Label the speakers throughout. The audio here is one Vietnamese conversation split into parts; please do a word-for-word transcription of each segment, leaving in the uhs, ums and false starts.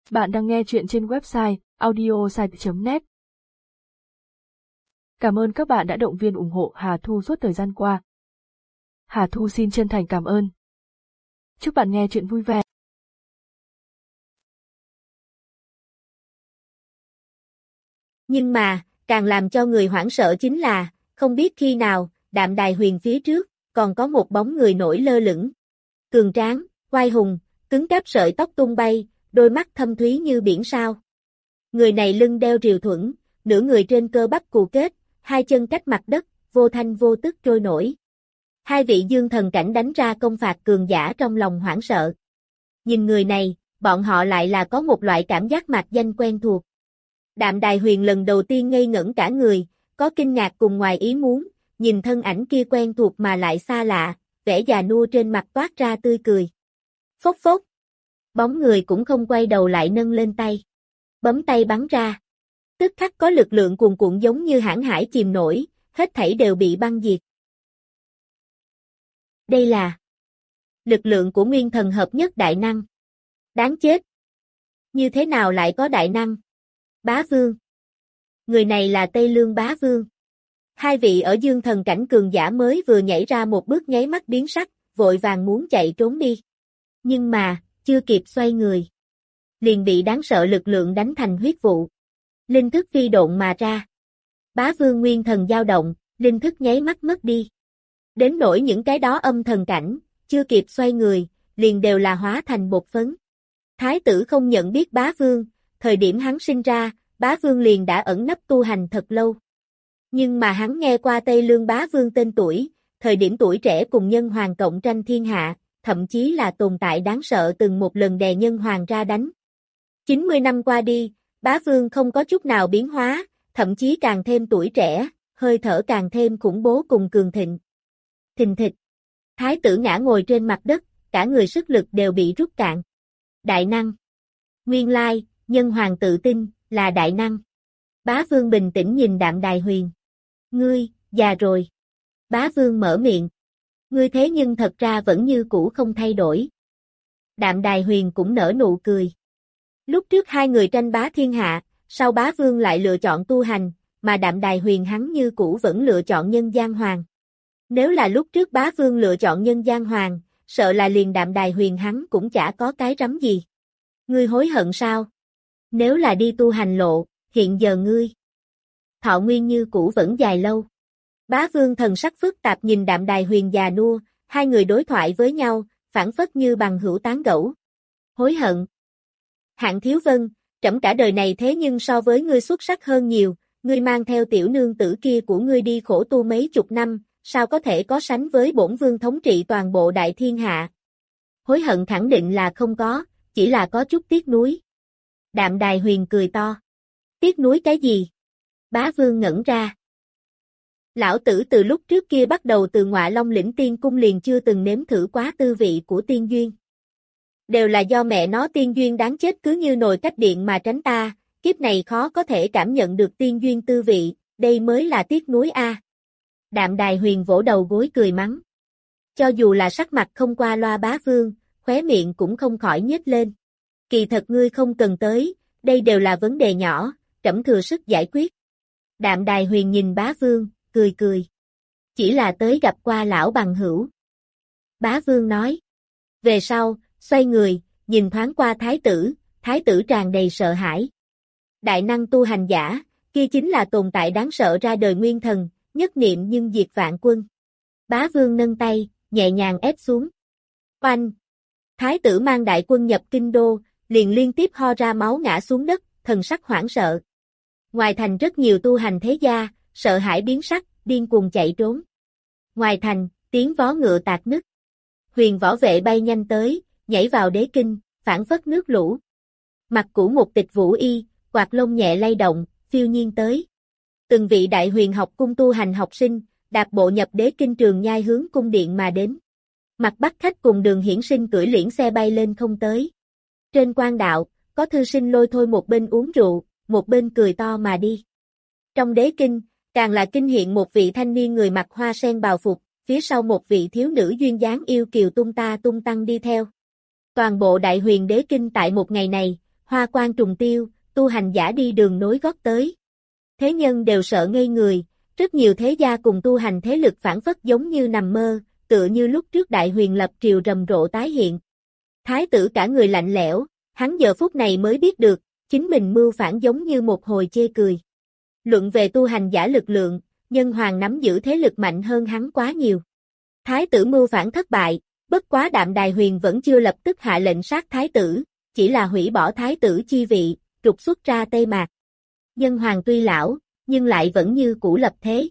Speaker 1: Bạn đang nghe chuyện trên website audiosite chấm net. Cảm ơn các bạn đã động viên ủng hộ Hà Thu suốt thời gian qua. Hà Thu xin chân thành cảm ơn. Chúc bạn nghe chuyện vui vẻ.
Speaker 2: Nhưng mà, càng làm cho người hoảng sợ chính là, không biết khi nào, Đạm Đài Huyền phía trước, còn có một bóng người nổi lơ lửng. Cường tráng, oai hùng, cứng cáp sợi tóc tung bay, đôi mắt thâm thúy như biển sao. Người này lưng đeo rìu thuẫn, nửa người trên cơ bắp cù kết, hai chân cách mặt đất, vô thanh vô tức trôi nổi. Hai vị dương thần cảnh đánh ra công phạt cường giả trong lòng hoảng sợ. Nhìn người này, bọn họ lại là có một loại cảm giác mạc danh quen thuộc. Đạm Đài Huyền lần đầu tiên ngây ngẩn cả người, có kinh ngạc cùng ngoài ý muốn, nhìn thân ảnh kia quen thuộc mà lại xa lạ, vẻ già nua trên mặt toát ra tươi cười. Phốc phốc. Bóng người cũng không quay đầu lại nâng lên tay. Bấm tay bắn ra. Tức khắc có lực lượng cuồn cuộn giống như hãn hải chìm nổi, hết thảy đều bị băng diệt. Đây là lực lượng của nguyên thần hợp nhất đại năng. Đáng chết. Như thế nào lại có đại năng? Bá Vương. Người này là Tây Lương Bá Vương. Hai vị ở dương thần cảnh cường giả mới vừa nhảy ra một bước nháy mắt biến sắc, vội vàng muốn chạy trốn đi. Nhưng mà, chưa kịp xoay người. Liền bị đáng sợ lực lượng đánh thành huyết vụ. Linh thức phi độn mà ra. Bá Vương nguyên thần dao động, linh thức nháy mắt mất đi. Đến nỗi những cái đó âm thần cảnh, chưa kịp xoay người, liền đều là hóa thành bột phấn. Thái tử không nhận biết Bá Vương, thời điểm hắn sinh ra, Bá Vương liền đã ẩn nấp tu hành thật lâu. Nhưng mà hắn nghe qua Tây Lương Bá Vương tên tuổi, thời điểm tuổi trẻ cùng nhân hoàng cộng tranh thiên hạ, thậm chí là tồn tại đáng sợ từng một lần đè nhân hoàng ra đánh. chín mươi năm qua đi, Bá Vương không có chút nào biến hóa, thậm chí càng thêm tuổi trẻ, hơi thở càng thêm khủng bố cùng cường thịnh. Thình thịch. Thái tử ngã ngồi trên mặt đất, cả người sức lực đều bị rút cạn. Đại năng. Nguyên lai, nhân hoàng tự tin, là đại năng. Bá Vương bình tĩnh nhìn Đạm Đài Huyền. Ngươi, già rồi. Bá Vương mở miệng. Ngươi thế nhưng thật ra vẫn như cũ không thay đổi. Đạm Đài Huyền cũng nở nụ cười. Lúc trước hai người tranh bá thiên hạ, sau Bá Vương lại lựa chọn tu hành, mà Đạm Đài Huyền hắn như cũ vẫn lựa chọn nhân gian hoàng. Nếu là lúc trước Bá Vương lựa chọn nhân gian hoàng, sợ là liền Đạm Đài Huyền hắn cũng chả có cái rắm gì. Ngươi hối hận sao? Nếu là đi tu hành lộ, hiện giờ ngươi thọ nguyên như cũ vẫn dài lâu. Bá Vương thần sắc phức tạp nhìn Đạm Đài Huyền già nua, hai người đối thoại với nhau, phảng phất như bằng hữu tán gẫu. Hối hận. Hạng Thiếu Vân, trẫm cả đời này thế nhưng so với ngươi xuất sắc hơn nhiều, ngươi mang theo tiểu nương tử kia của ngươi đi khổ tu mấy chục năm, sao có thể có sánh với bổn vương thống trị toàn bộ đại thiên hạ. Hối hận khẳng định là không có, chỉ là có chút tiếc nuối. Đạm Đài Huyền cười to. Tiếc nuối cái gì? Bá Vương ngẩn ra. Lão tử từ lúc trước kia bắt đầu từ Ngọa Long Lĩnh Tiên Cung liền chưa từng nếm thử quá tư vị của tiên duyên. Đều là do mẹ nó tiên duyên đáng chết cứ như nồi cách điện mà tránh ta, kiếp này khó có thể cảm nhận được tiên duyên tư vị, đây mới là tiếc nuối a. Đạm Đài Huyền vỗ đầu gối cười mắng. Cho dù là sắc mặt không qua loa Bá Vương, khóe miệng cũng không khỏi nhếch lên. Kỳ thật ngươi không cần tới, đây đều là vấn đề nhỏ, trẫm thừa sức giải quyết. Đạm Đài Huyền nhìn Bá Vương, cười cười. Chỉ là tới gặp qua lão bằng hữu. Bá Vương nói. Về sau, xoay người, nhìn thoáng qua thái tử, thái tử tràn đầy sợ hãi. Đại năng tu hành giả, kia chính là tồn tại đáng sợ ra đời nguyên thần, nhất niệm nhưng diệt vạn quân. Bá Vương nâng tay, nhẹ nhàng ép xuống. Oanh! Thái tử mang đại quân nhập kinh đô, liền liên tiếp ho ra máu ngã xuống đất, thần sắc hoảng sợ. Ngoài thành rất nhiều tu hành thế gia, sợ hãi biến sắc, điên cuồng chạy trốn. Ngoài thành, tiếng vó ngựa tạc nứt. Huyền võ vệ bay nhanh tới, nhảy vào đế kinh, phảng phất nước lũ. Mặt cũ một tịch vũ y, quạt lông nhẹ lay động, phiêu nhiên tới. Từng vị đại huyền học cung tu hành học sinh, đạp bộ nhập đế kinh trường nhai hướng cung điện mà đến. Mặt Bắc khách cùng Đường Hiển Sinh cưỡi liễn xe bay lên không tới. Trên quan đạo, có thư sinh lôi thôi một bên uống rượu, một bên cười to mà đi. Trong đế kinh, càng là kinh hiện một vị thanh niên người mặc hoa sen bào phục, phía sau một vị thiếu nữ duyên dáng yêu kiều tung ta tung tăng đi theo. Toàn bộ đại huyền đế kinh tại một ngày này, hoa quan trùng tiêu, tu hành giả đi đường nối gót tới. Thế nhân đều sợ ngây người, rất nhiều thế gia cùng tu hành thế lực phản phất giống như nằm mơ, tựa như lúc trước Đại Huyền lập triều rầm rộ tái hiện. Thái tử cả người lạnh lẽo, hắn giờ phút này mới biết được, chính mình mưu phản giống như một hồi chê cười. Luận về tu hành giả lực lượng, Nhân Hoàng nắm giữ thế lực mạnh hơn hắn quá nhiều. Thái tử mưu phản thất bại, bất quá Đạm Đài Huyền vẫn chưa lập tức hạ lệnh sát thái tử, chỉ là hủy bỏ thái tử chi vị, trục xuất ra Tây Mạc. Nhân Hoàng tuy lão, nhưng lại vẫn như cũ lập thế.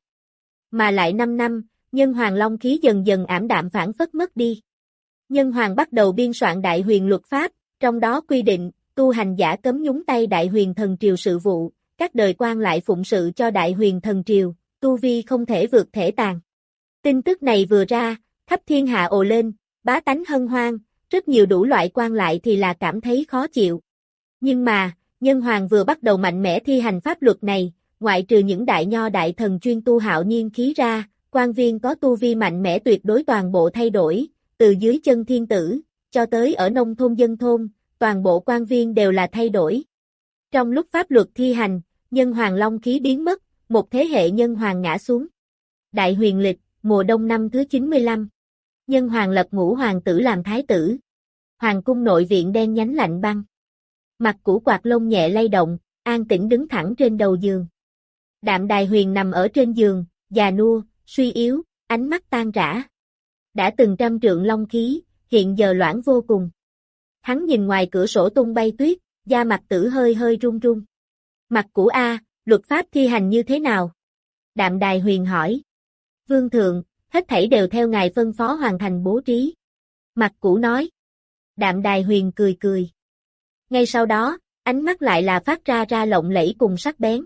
Speaker 2: Mà lại năm năm, Nhân Hoàng long khí dần dần ảm đạm phản phất mất đi. Nhân Hoàng bắt đầu biên soạn Đại Huyền luật pháp, trong đó quy định, tu hành giả cấm nhúng tay Đại Huyền thần triều sự vụ, các đời quan lại phụng sự cho Đại Huyền thần triều, tu vi không thể vượt thể tàn. Tin tức này vừa ra, khắp thiên hạ ồ lên, bá tánh hân hoan, rất nhiều đủ loại quan lại thì là cảm thấy khó chịu. Nhưng mà, Nhân Hoàng vừa bắt đầu mạnh mẽ thi hành pháp luật này, ngoại trừ những đại nho đại thần chuyên tu hạo nhiên khí ra, quan viên có tu vi mạnh mẽ tuyệt đối toàn bộ thay đổi, từ dưới chân thiên tử, cho tới ở nông thôn dân thôn, toàn bộ quan viên đều là thay đổi. Trong lúc pháp luật thi hành, Nhân Hoàng long khí biến mất, một thế hệ Nhân Hoàng ngã xuống. Đại Huyền lịch, mùa đông năm thứ chín mươi lăm. Nhân Hoàng lập ngũ hoàng tử làm thái tử. Hoàng cung nội viện đen nhánh lạnh băng. Mặt củ quạt lông nhẹ lay động, an tĩnh đứng thẳng trên đầu giường. Đạm Đài Huyền nằm ở trên giường, già nua, suy yếu, ánh mắt tan rã. Đã từng trăm trượng long khí, hiện giờ loãng vô cùng. Hắn nhìn ngoài cửa sổ tung bay tuyết, da mặt tử hơi hơi run run. Mặt củ A, luật pháp thi hành như thế nào? Đạm Đài Huyền hỏi. Vương thượng, hết thảy đều theo ngài phân phó hoàn thành bố trí. Mặt củ nói. Đạm Đài Huyền cười cười. Ngay sau đó, ánh mắt lại là phát ra ra lộng lẫy cùng sắc bén.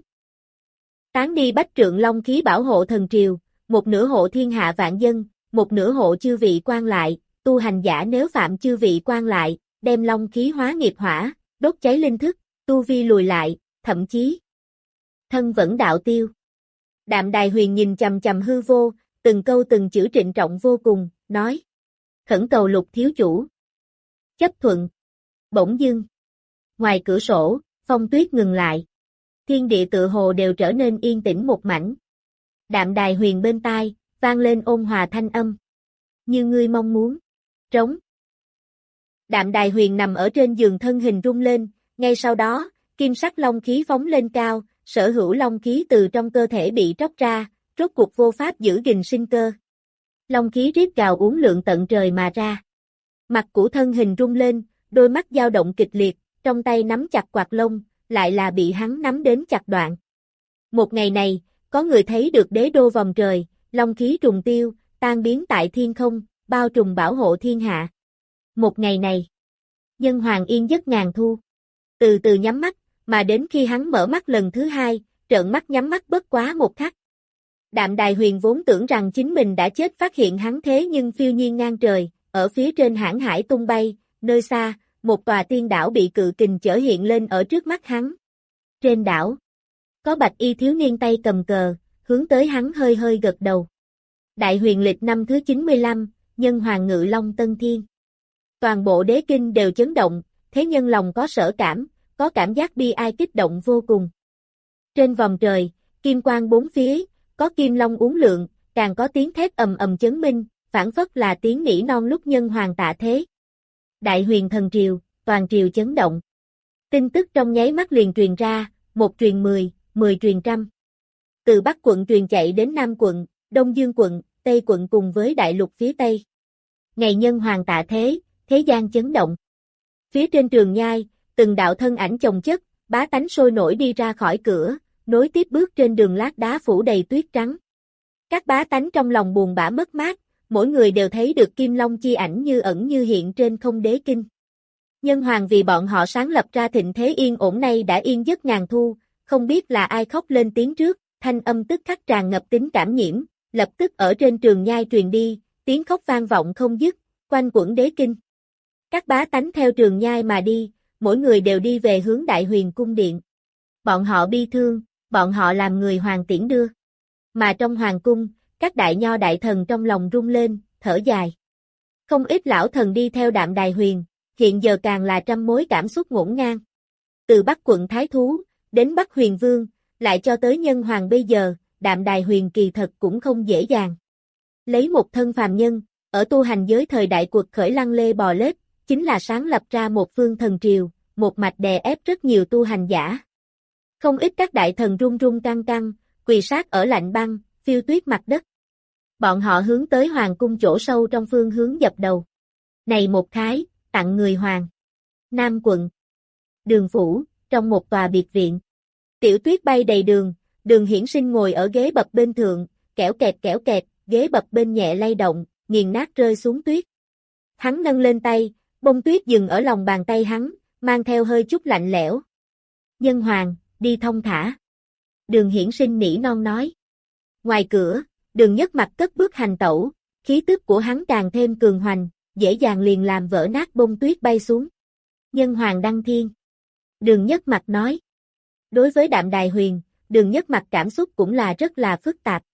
Speaker 2: Tán đi bách trượng long khí bảo hộ thần triều, một nửa hộ thiên hạ vạn dân, một nửa hộ chư vị quan lại, tu hành giả nếu phạm chư vị quan lại, đem long khí hóa nghiệp hỏa, đốt cháy linh thức, tu vi lùi lại, thậm chí thân vẫn đạo tiêu. Đạm Đài Huyền nhìn chằm chằm hư vô, từng câu từng chữ trịnh trọng vô cùng, nói. Khẩn cầu Lục thiếu chủ. Chấp thuận. Bỗng dưng. Ngoài cửa sổ, phong tuyết ngừng lại. Thiên địa tựa hồ đều trở nên yên tĩnh một mảnh. Đạm Đài Huyền bên tai, vang lên ôn hòa thanh âm. Như ngươi mong muốn. Trống. Đạm Đài Huyền nằm ở trên giường thân hình rung lên, ngay sau đó, kim sắc long khí phóng lên cao, sở hữu long khí từ trong cơ thể bị tróc ra, rốt cuộc vô pháp giữ gìn sinh cơ. Long khí rít gào uốn lượn tận trời mà ra. Mặt của thân hình rung lên, đôi mắt dao động kịch liệt, trong tay nắm chặt quạt lông, lại là bị hắn nắm đến chặt đoạn. Một ngày này, có người thấy được đế đô vòng trời, long khí trùng tiêu, tan biến tại thiên không, bao trùm bảo hộ thiên hạ. Một ngày này, Nhân Hoàng yên giấc ngàn thu. Từ từ nhắm mắt, mà đến khi hắn mở mắt lần thứ hai, trợn mắt nhắm mắt bất quá một khắc. Đạm Đài Huyền vốn tưởng rằng chính mình đã chết, phát hiện hắn thế nhưng phiêu nhiên ngang trời, ở phía trên hãn hải tung bay, nơi xa, một tòa tiên đảo bị cự kình chở hiện lên ở trước mắt hắn. Trên đảo, có bạch y thiếu niên tay cầm cờ, hướng tới hắn hơi hơi gật đầu. Đại Huyền lịch năm thứ chín mươi lăm, Nhân Hoàng ngự long tân thiên. Toàn bộ đế kinh đều chấn động, thế nhân lòng có sở cảm, có cảm giác bi ai kích động vô cùng. Trên vòng trời, kim quang bốn phía, có kim long uốn lượn, càng có tiếng thét ầm ầm chấn minh, phảng phất là tiếng nỉ non lúc Nhân Hoàng tạ thế. Đại Huyền thần triều, toàn triều chấn động. Tin tức trong nháy mắt liền truyền ra, một truyền mười, mười truyền trăm. Từ Bắc quận truyền chạy đến Nam quận, Đông Dương quận, Tây quận cùng với đại lục phía Tây. Ngày Nhân Hoàng tạ thế, thế gian chấn động. Phía trên Trường Nhai, từng đạo thân ảnh chồng chất, bá tánh sôi nổi đi ra khỏi cửa, nối tiếp bước trên đường lát đá phủ đầy tuyết trắng. Các bá tánh trong lòng buồn bã mất mát, mỗi người đều thấy được Kim Long chi ảnh như ẩn như hiện trên không đế kinh. Nhân Hoàng vì bọn họ sáng lập ra thịnh thế yên ổn nay đã yên giấc ngàn thu, không biết là ai khóc lên tiếng trước, thanh âm tức khắc tràn ngập tính cảm nhiễm, lập tức ở trên Trường Nhai truyền đi, tiếng khóc vang vọng không dứt, quanh quẩn đế kinh. Các bá tánh theo Trường Nhai mà đi, mỗi người đều đi về hướng Đại Huyền cung điện. Bọn họ bi thương, bọn họ làm người hoàng tiễn đưa. Mà trong hoàng cung, các đại nho đại thần trong lòng rung lên, thở dài. Không ít lão thần đi theo Đạm Đài Huyền, hiện giờ càng là trăm mối cảm xúc ngổn ngang. Từ Bắc quận Thái Thú, đến Bắc Huyền Vương, lại cho tới Nhân Hoàng bây giờ, Đạm Đài Huyền kỳ thật cũng không dễ dàng. Lấy một thân phàm nhân, ở tu hành giới thời đại cuộc khởi lăng lê bò lết, chính là sáng lập ra một phương thần triều, một mạch đè ép rất nhiều tu hành giả. Không ít các đại thần run run căng căng, quỳ sát ở lạnh băng, phiêu tuyết mặt đất. Bọn họ hướng tới hoàng cung chỗ sâu trong phương hướng dập đầu. Này một khái, tặng người hoàng. Nam quận. Đường phủ, trong một tòa biệt viện. Tiểu tuyết bay đầy đường, Đường Hiển Sinh ngồi ở ghế bập bên thượng, kẽo kẹt kẽo kẹt, ghế bập bên nhẹ lay động, nghiền nát rơi xuống tuyết. Hắn nâng lên tay, bông tuyết dừng ở lòng bàn tay hắn, mang theo hơi chút lạnh lẽo. Nhân hoàng, đi thông thả. Đường Hiển Sinh nỉ non nói. Ngoài cửa, Đường Nhất Mặc cất bước hành tẩu, khí tức của hắn càng thêm cường hoành, dễ dàng liền làm vỡ nát bông tuyết bay xuống. Nhân hoàng đăng thiên. Đường Nhất Mặc nói. Đối với Đạm Đài Huyền, Đường Nhất Mặc cảm xúc cũng là rất là phức tạp.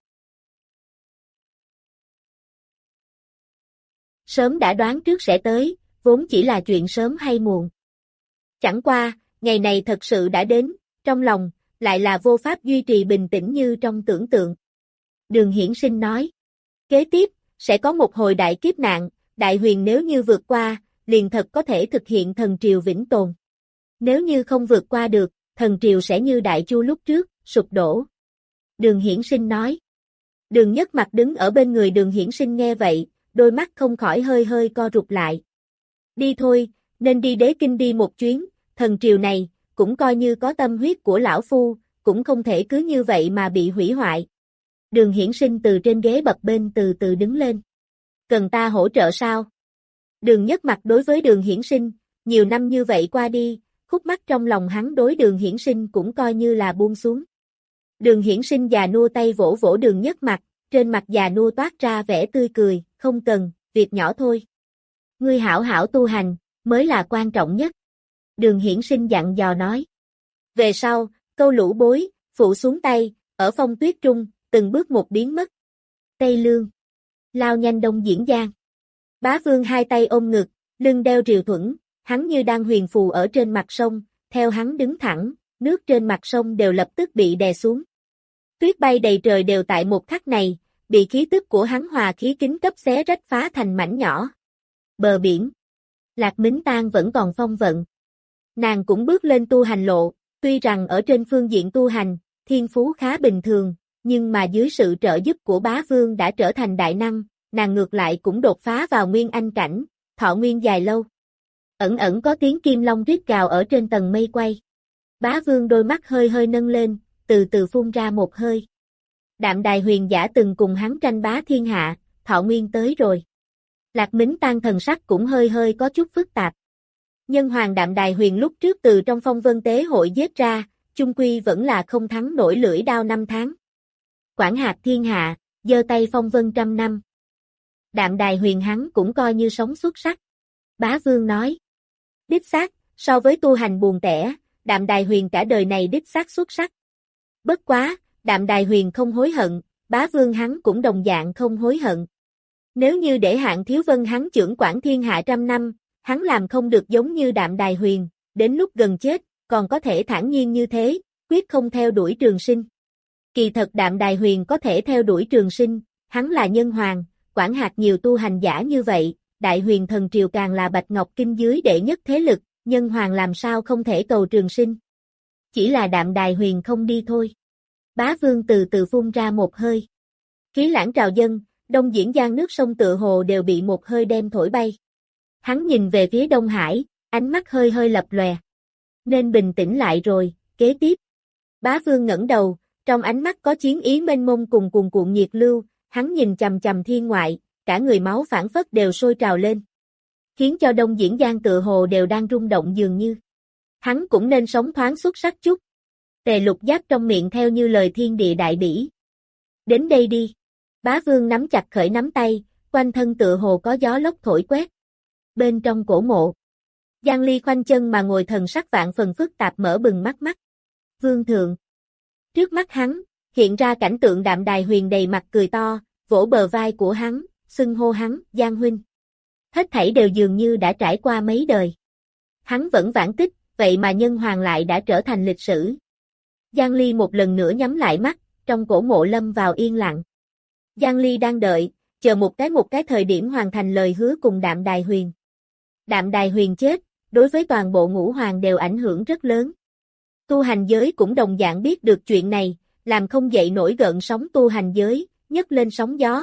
Speaker 2: Sớm đã đoán trước sẽ tới, vốn chỉ là chuyện sớm hay muộn. Chẳng qua, ngày này thật sự đã đến, trong lòng, lại là vô pháp duy trì bình tĩnh như trong tưởng tượng. Đường Hiển Sinh nói, kế tiếp, sẽ có một hồi đại kiếp nạn, Đại Huyền nếu như vượt qua, liền thật có thể thực hiện thần triều vĩnh tồn. Nếu như không vượt qua được, thần triều sẽ như Đại Chu lúc trước, sụp đổ. Đường Hiển Sinh nói. Đường Nhất Mặc đứng ở bên người Đường Hiển Sinh nghe vậy, đôi mắt không khỏi hơi hơi co rụt lại. Đi thôi, nên đi Đế Kinh đi một chuyến, thần triều này, cũng coi như có tâm huyết của lão phu, cũng không thể cứ như vậy mà bị hủy hoại. Đường Hiển Sinh từ trên ghế bập bên từ từ đứng lên. Cần ta hỗ trợ sao? Đường Nhất Mặc đối với Đường Hiển Sinh, nhiều năm như vậy qua đi, khúc mắc trong lòng hắn đối Đường Hiển Sinh cũng coi như là buông xuống. Đường Hiển Sinh già nua tay vỗ vỗ Đường Nhất Mặc, trên mặt già nua toát ra vẻ tươi cười, không cần, việc nhỏ thôi. Ngươi hảo hảo tu hành, mới là quan trọng nhất. Đường Hiển Sinh dặn dò nói. Về sau, câu lũ bối, phụ xuống tay, ở phong tuyết trung, từng bước một biến mất. Tây Lương. Lao nhanh Đông Diễn Giang. Bá Vương hai tay ôm ngực, lưng đeo triều thuẫn, hắn như đang huyền phù ở trên mặt sông, theo hắn đứng thẳng, nước trên mặt sông đều lập tức bị đè xuống. Tuyết bay đầy trời đều tại một khắc này, bị khí tức của hắn hòa khí kính cấp xé rách phá thành mảnh nhỏ. Bờ biển. Lạc Mính Tang vẫn còn phong vận. Nàng cũng bước lên tu hành lộ, tuy rằng ở trên phương diện tu hành, thiên phú khá bình thường, nhưng mà dưới sự trợ giúp của Bá Vương đã trở thành đại năng, nàng ngược lại cũng đột phá vào nguyên anh cảnh, thọ nguyên dài lâu. Ẩn ẩn có tiếng kim long rít gào ở trên tầng mây quay. Bá Vương đôi mắt hơi hơi nâng lên, từ từ phun ra một hơi. Đạm Đài Huyền giả từng cùng hắn tranh bá thiên hạ, thọ nguyên tới rồi. Lạc Mính Tang thần sắc cũng hơi hơi có chút phức tạp. Nhân hoàng Đạm Đài Huyền lúc trước từ trong phong vân tế hội giết ra, chung quy vẫn là không thắng nổi lưỡi đao năm tháng. Quản hạt thiên hạ, giơ tay phong vân trăm năm. Đạm Đài Huyền hắn cũng coi như sống xuất sắc. Bá Vương nói. Đích xác, so với tu hành buồn tẻ, Đạm Đài Huyền cả đời này đích xác xuất sắc. Bất quá, Đạm Đài Huyền không hối hận, Bá Vương hắn cũng đồng dạng không hối hận. Nếu như để Hạng Thiếu Vân hắn trưởng quản thiên hạ trăm năm, hắn làm không được giống như Đạm Đài Huyền, đến lúc gần chết, còn có thể thản nhiên như thế, quyết không theo đuổi trường sinh. Kỳ thật Đạm Đài Huyền có thể theo đuổi trường sinh, hắn là nhân hoàng, quản hạt nhiều tu hành giả như vậy, Đại Huyền thần triều càng là Bạch Ngọc Kinh dưới đệ nhất thế lực, nhân hoàng làm sao không thể cầu trường sinh. Chỉ là Đạm Đài Huyền không đi thôi. Bá Vương từ từ phun ra một hơi. Khí lãng trào dâng, Đông Diễn Giang nước sông tựa hồ đều bị một hơi đem thổi bay. Hắn nhìn về phía Đông Hải, ánh mắt hơi hơi lập lòe. Nên bình tĩnh lại rồi, kế tiếp. Bá Vương ngẩng đầu, trong ánh mắt có chiến ý mênh mông cùng cuồn cuộn nhiệt lưu, hắn nhìn chằm chằm thiên ngoại, cả người máu phảng phất đều sôi trào lên. Khiến cho Đông Diễn Giang tựa hồ đều đang rung động dường như. Hắn cũng nên sống thoáng xuất sắc chút. Tề Lục Giáp trong miệng theo như lời thiên địa đại bỉ. Đến đây đi. Bá Vương nắm chặt khởi nắm tay, quanh thân tựa hồ có gió lốc thổi quét. Bên trong cổ mộ, Giang Ly khoanh chân mà ngồi thần sắc vạn phần phức tạp mở bừng mắt mắt. Vương thượng. Trước mắt hắn, hiện ra cảnh tượng Đạm Đài Huyền đầy mặt cười to, vỗ bờ vai của hắn, xưng hô hắn, Giang huynh. Hết thảy đều dường như đã trải qua mấy đời. Hắn vẫn vãn tích, vậy mà nhân hoàng lại đã trở thành lịch sử. Giang Ly một lần nữa nhắm lại mắt, trong cổ mộ lâm vào yên lặng. Giang Ly đang đợi, chờ một cái một cái thời điểm hoàn thành lời hứa cùng Đạm Đài Huyền. Đạm Đài Huyền chết, đối với toàn bộ ngũ hoàng đều ảnh hưởng rất lớn. Tu hành giới cũng đồng dạng biết được chuyện này, làm không dậy nổi gợn sóng tu hành giới, nhấc lên sóng gió.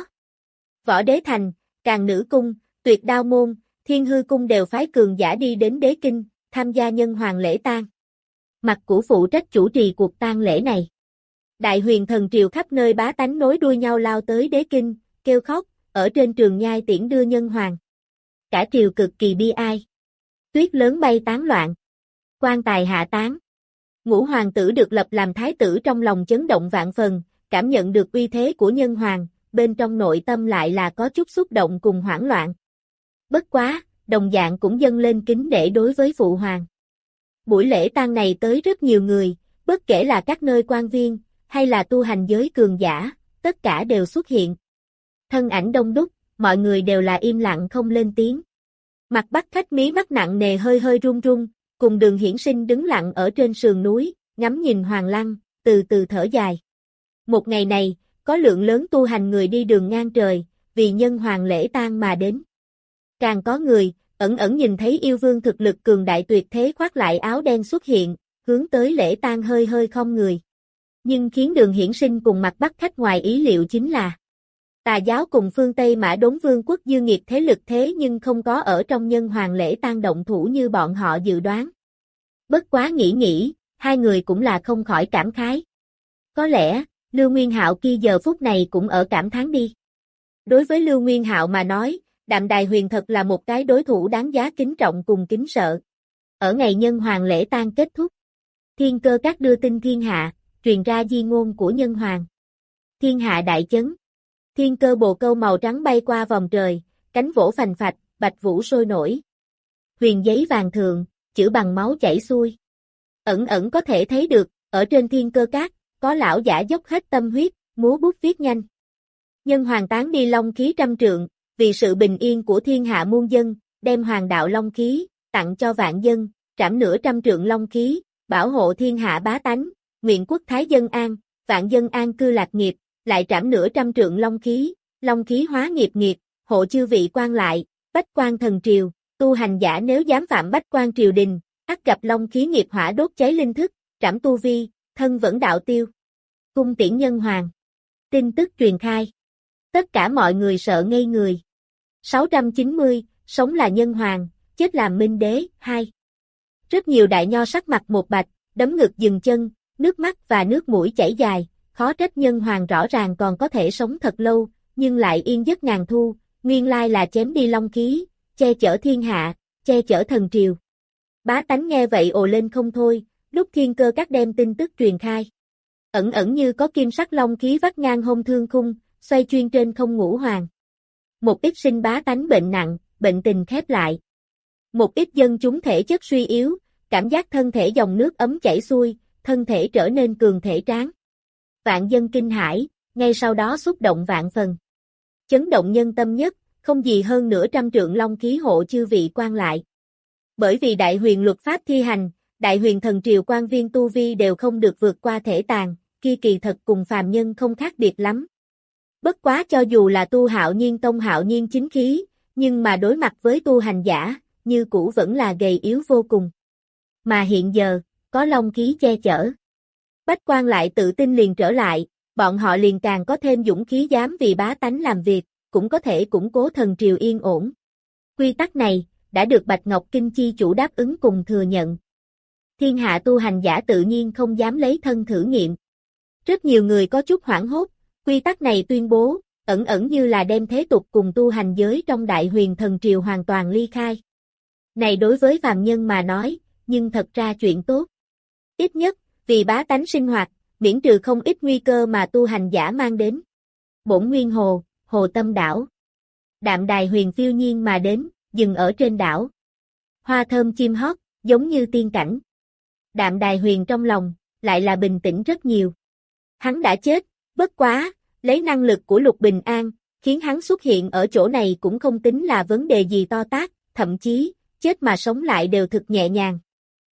Speaker 2: Võ Đế Thành, Càn Nữ Cung, Tuyệt Đao Môn, Thiên Hư Cung đều phái cường giả đi đến Đế Kinh, tham gia nhân hoàng lễ tang. Mặt của phụ trách chủ trì cuộc tang lễ này. Đại huyền thần triều khắp nơi bá tánh nối đuôi nhau lao tới Đế Kinh, kêu khóc, ở trên trường nhai tiễn đưa nhân hoàng. Cả triều cực kỳ bi ai. Tuyết lớn bay tán loạn. Quan tài hạ tán. Ngũ hoàng tử được lập làm thái tử trong lòng chấn động vạn phần, cảm nhận được uy thế của nhân hoàng, bên trong nội tâm lại là có chút xúc động cùng hoảng loạn. Bất quá, đồng dạng cũng dâng lên kính nể đối với phụ hoàng. Buổi lễ tang này tới rất nhiều người, bất kể là các nơi quan viên, hay là tu hành giới cường giả, tất cả đều xuất hiện. Thân ảnh đông đúc, mọi người đều là im lặng không lên tiếng. Mặt Bắc Khách mí mắt nặng nề hơi hơi run run, cùng Đường Hiển Sinh đứng lặng ở trên sườn núi, ngắm nhìn Hoàng Lăng, từ từ thở dài. Một ngày này, có lượng lớn tu hành người đi đường ngang trời, vì nhân hoàng lễ tang mà đến. Càng có người, ẩn ẩn nhìn thấy yêu vương thực lực cường đại tuyệt thế khoác lại áo đen xuất hiện, hướng tới lễ tang hơi hơi không người. Nhưng khiến Đường Hiển Sinh cùng Mặt Bắc Khách ngoài ý liệu chính là Tà giáo cùng phương Tây Mã Đốn Vương quốc dư nghiệt thế lực thế nhưng không có ở trong nhân hoàng lễ tang động thủ như bọn họ dự đoán. Bất quá nghĩ nghĩ, hai người cũng là không khỏi cảm khái. Có lẽ, Lưu Nguyên Hạo kia giờ phút này cũng ở cảm thán đi. Đối với Lưu Nguyên Hạo mà nói, Đạm Đài Huyền thật là một cái đối thủ đáng giá kính trọng cùng kính sợ. Ở ngày nhân hoàng lễ tang kết thúc, Thiên Cơ Các đưa tin thiên hạ, truyền ra di ngôn của nhân hoàng. Thiên hạ đại chấn. Thiên cơ bồ câu màu trắng bay qua vòng trời, cánh vỗ phành phạch, bạch vũ sôi nổi. Huyền giấy vàng thượng, chữ bằng máu chảy xuôi. Ẩn ẩn có thể thấy được, ở trên Thiên Cơ Các, có lão giả dốc hết tâm huyết, múa bút viết nhanh. Nhân hoàng tán đi long khí trăm trượng, vì sự bình yên của thiên hạ muôn dân, đem hoàng đạo long khí, tặng cho vạn dân, trảm nửa trăm trượng long khí, bảo hộ thiên hạ bá tánh, nguyện quốc thái dân an, vạn dân an cư lạc nghiệp, lại trảm nửa trăm trượng long khí, long khí hóa nghiệp nghiệp, hộ chư vị quan lại, bách quan thần triều, tu hành giả nếu dám phạm bách quan triều đình, ắt gặp long khí nghiệp hỏa đốt cháy linh thức, trảm tu vi, thân vẫn đạo tiêu. Cung tiễn nhân hoàng. Tin tức truyền khai. Tất cả mọi người sợ ngây người. sáu trăm chín mươi, sống là nhân hoàng, chết làm minh đế, hai. Rất nhiều đại nho sắc mặt một bạch, đấm ngực dừng chân, nước mắt và nước mũi chảy dài, khó trách nhân hoàng rõ ràng còn có thể sống thật lâu, nhưng lại yên giấc ngàn thu, nguyên lai là chém đi long khí, che chở thiên hạ, che chở thần triều. Bá tánh nghe vậy ồ lên không thôi, lúc Thiên Cơ Các đem tin tức truyền khai. Ẩn ẩn như có kim sắc long khí vắt ngang hông thương khung, xoay chuyên trên không ngũ hoàng. Một ít sinh bá tánh bệnh nặng, bệnh tình khép lại. Một ít dân chúng thể chất suy yếu, cảm giác thân thể dòng nước ấm chảy xuôi, thân thể trở nên cường thể tráng. Vạn dân kinh hãi, ngay sau đó xúc động vạn phần. Chấn động nhân tâm nhất, không gì hơn nửa trăm trượng long khí hộ chư vị quan lại. Bởi vì đại huyền luật pháp thi hành, đại huyền thần triều quan viên tu vi đều không được vượt qua thể tàn, kia kỳ thật cùng phàm nhân không khác biệt lắm. Bất quá cho dù là tu Hạo Nhiên tông Hạo Nhiên chính khí, nhưng mà đối mặt với tu hành giả, như cũ vẫn là gầy yếu vô cùng. Mà hiện giờ, có long khí che chở. Bách quan lại tự tin liền trở lại, bọn họ liền càng có thêm dũng khí dám vì bá tánh làm việc, cũng có thể củng cố thần triều yên ổn. Quy tắc này, đã được Bạch Ngọc Kinh chi chủ đáp ứng cùng thừa nhận. Thiên hạ tu hành giả tự nhiên không dám lấy thân thử nghiệm. Rất nhiều người có chút hoảng hốt, quy tắc này tuyên bố, ẩn ẩn như là đem thế tục cùng tu hành giới trong đại huyền thần triều hoàn toàn ly khai. Này đối với phàm nhân mà nói, nhưng thật ra chuyện tốt. Ít nhất, vì bá tánh sinh hoạt, miễn trừ không ít nguy cơ mà tu hành giả mang đến. Bổn Nguyên Hồ, Hồ Tâm Đảo. Đạm Đài Huyền phiêu nhiên mà đến, dừng ở trên đảo. Hoa thơm chim hót, giống như tiên cảnh. Đạm Đài Huyền trong lòng, lại là bình tĩnh rất nhiều. Hắn đã chết, bất quá, lấy năng lực của Lục Bình An, khiến hắn xuất hiện ở chỗ này cũng không tính là vấn đề gì to tát, thậm chí, chết mà sống lại đều thực nhẹ nhàng.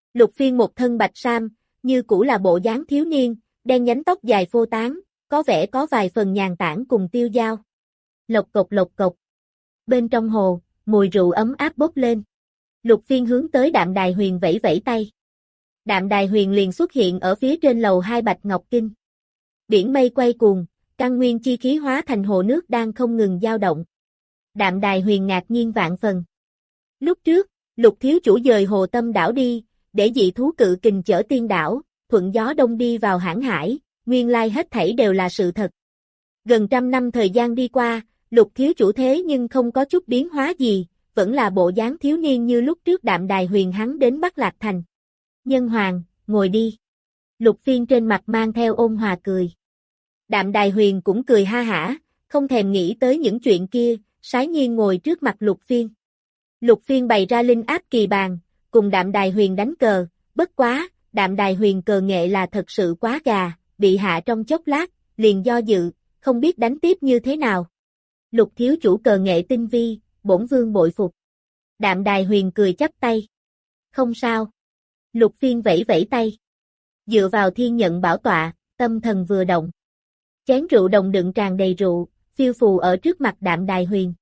Speaker 2: Lục Phiên một thân bạch sam, như cũ là bộ dáng thiếu niên, đen nhánh tóc dài phô tán, có vẻ có vài phần nhàn tản cùng tiêu dao. Lộc cộc lộc cộc. Bên trong hồ, mùi rượu ấm áp bốc lên. Lục Phiên hướng tới Đạm Đài Huyền vẫy vẫy tay. Đạm Đài Huyền liền xuất hiện ở phía trên lầu hai Bạch Ngọc Kinh. Biển mây quay cuồng, căn nguyên chi khí hóa thành hồ nước đang không ngừng dao động. Đạm Đài Huyền ngạc nhiên vạn phần. Lúc trước, Lục thiếu chủ dời Hồ Tâm đảo đi, để dị thú cự kình chở tiên đảo, thuận gió đông đi vào hãn hải, nguyên lai hết thảy đều là sự thật. Gần trăm năm thời gian đi qua, Lục thiếu chủ thế nhưng không có chút biến hóa gì, vẫn là bộ dáng thiếu niên như lúc trước Đạm Đài Huyền hắn đến Bắc Lạc Thành. Nhân Hoàng, ngồi đi. Lục Phiên trên mặt mang theo ôn hòa cười. Đạm Đài Huyền cũng cười ha hả, không thèm nghĩ tới những chuyện kia, sái nhiên ngồi trước mặt Lục Phiên. Lục Phiên bày ra linh áp kỳ bàn, cùng Đạm Đài Huyền đánh cờ, bất quá, Đạm Đài Huyền cờ nghệ là thật sự quá gà, bị hạ trong chốc lát, liền do dự, không biết đánh tiếp như thế nào. Lục thiếu chủ cờ nghệ tinh vi, bổn vương bội phục. Đạm Đài Huyền cười chắp tay. Không sao. Lục Phiên vẫy vẫy tay. Dựa vào thiên nhận bảo tọa, tâm thần vừa động. Chén rượu đồng đựng tràn đầy rượu, phiêu phù ở trước mặt Đạm Đài Huyền.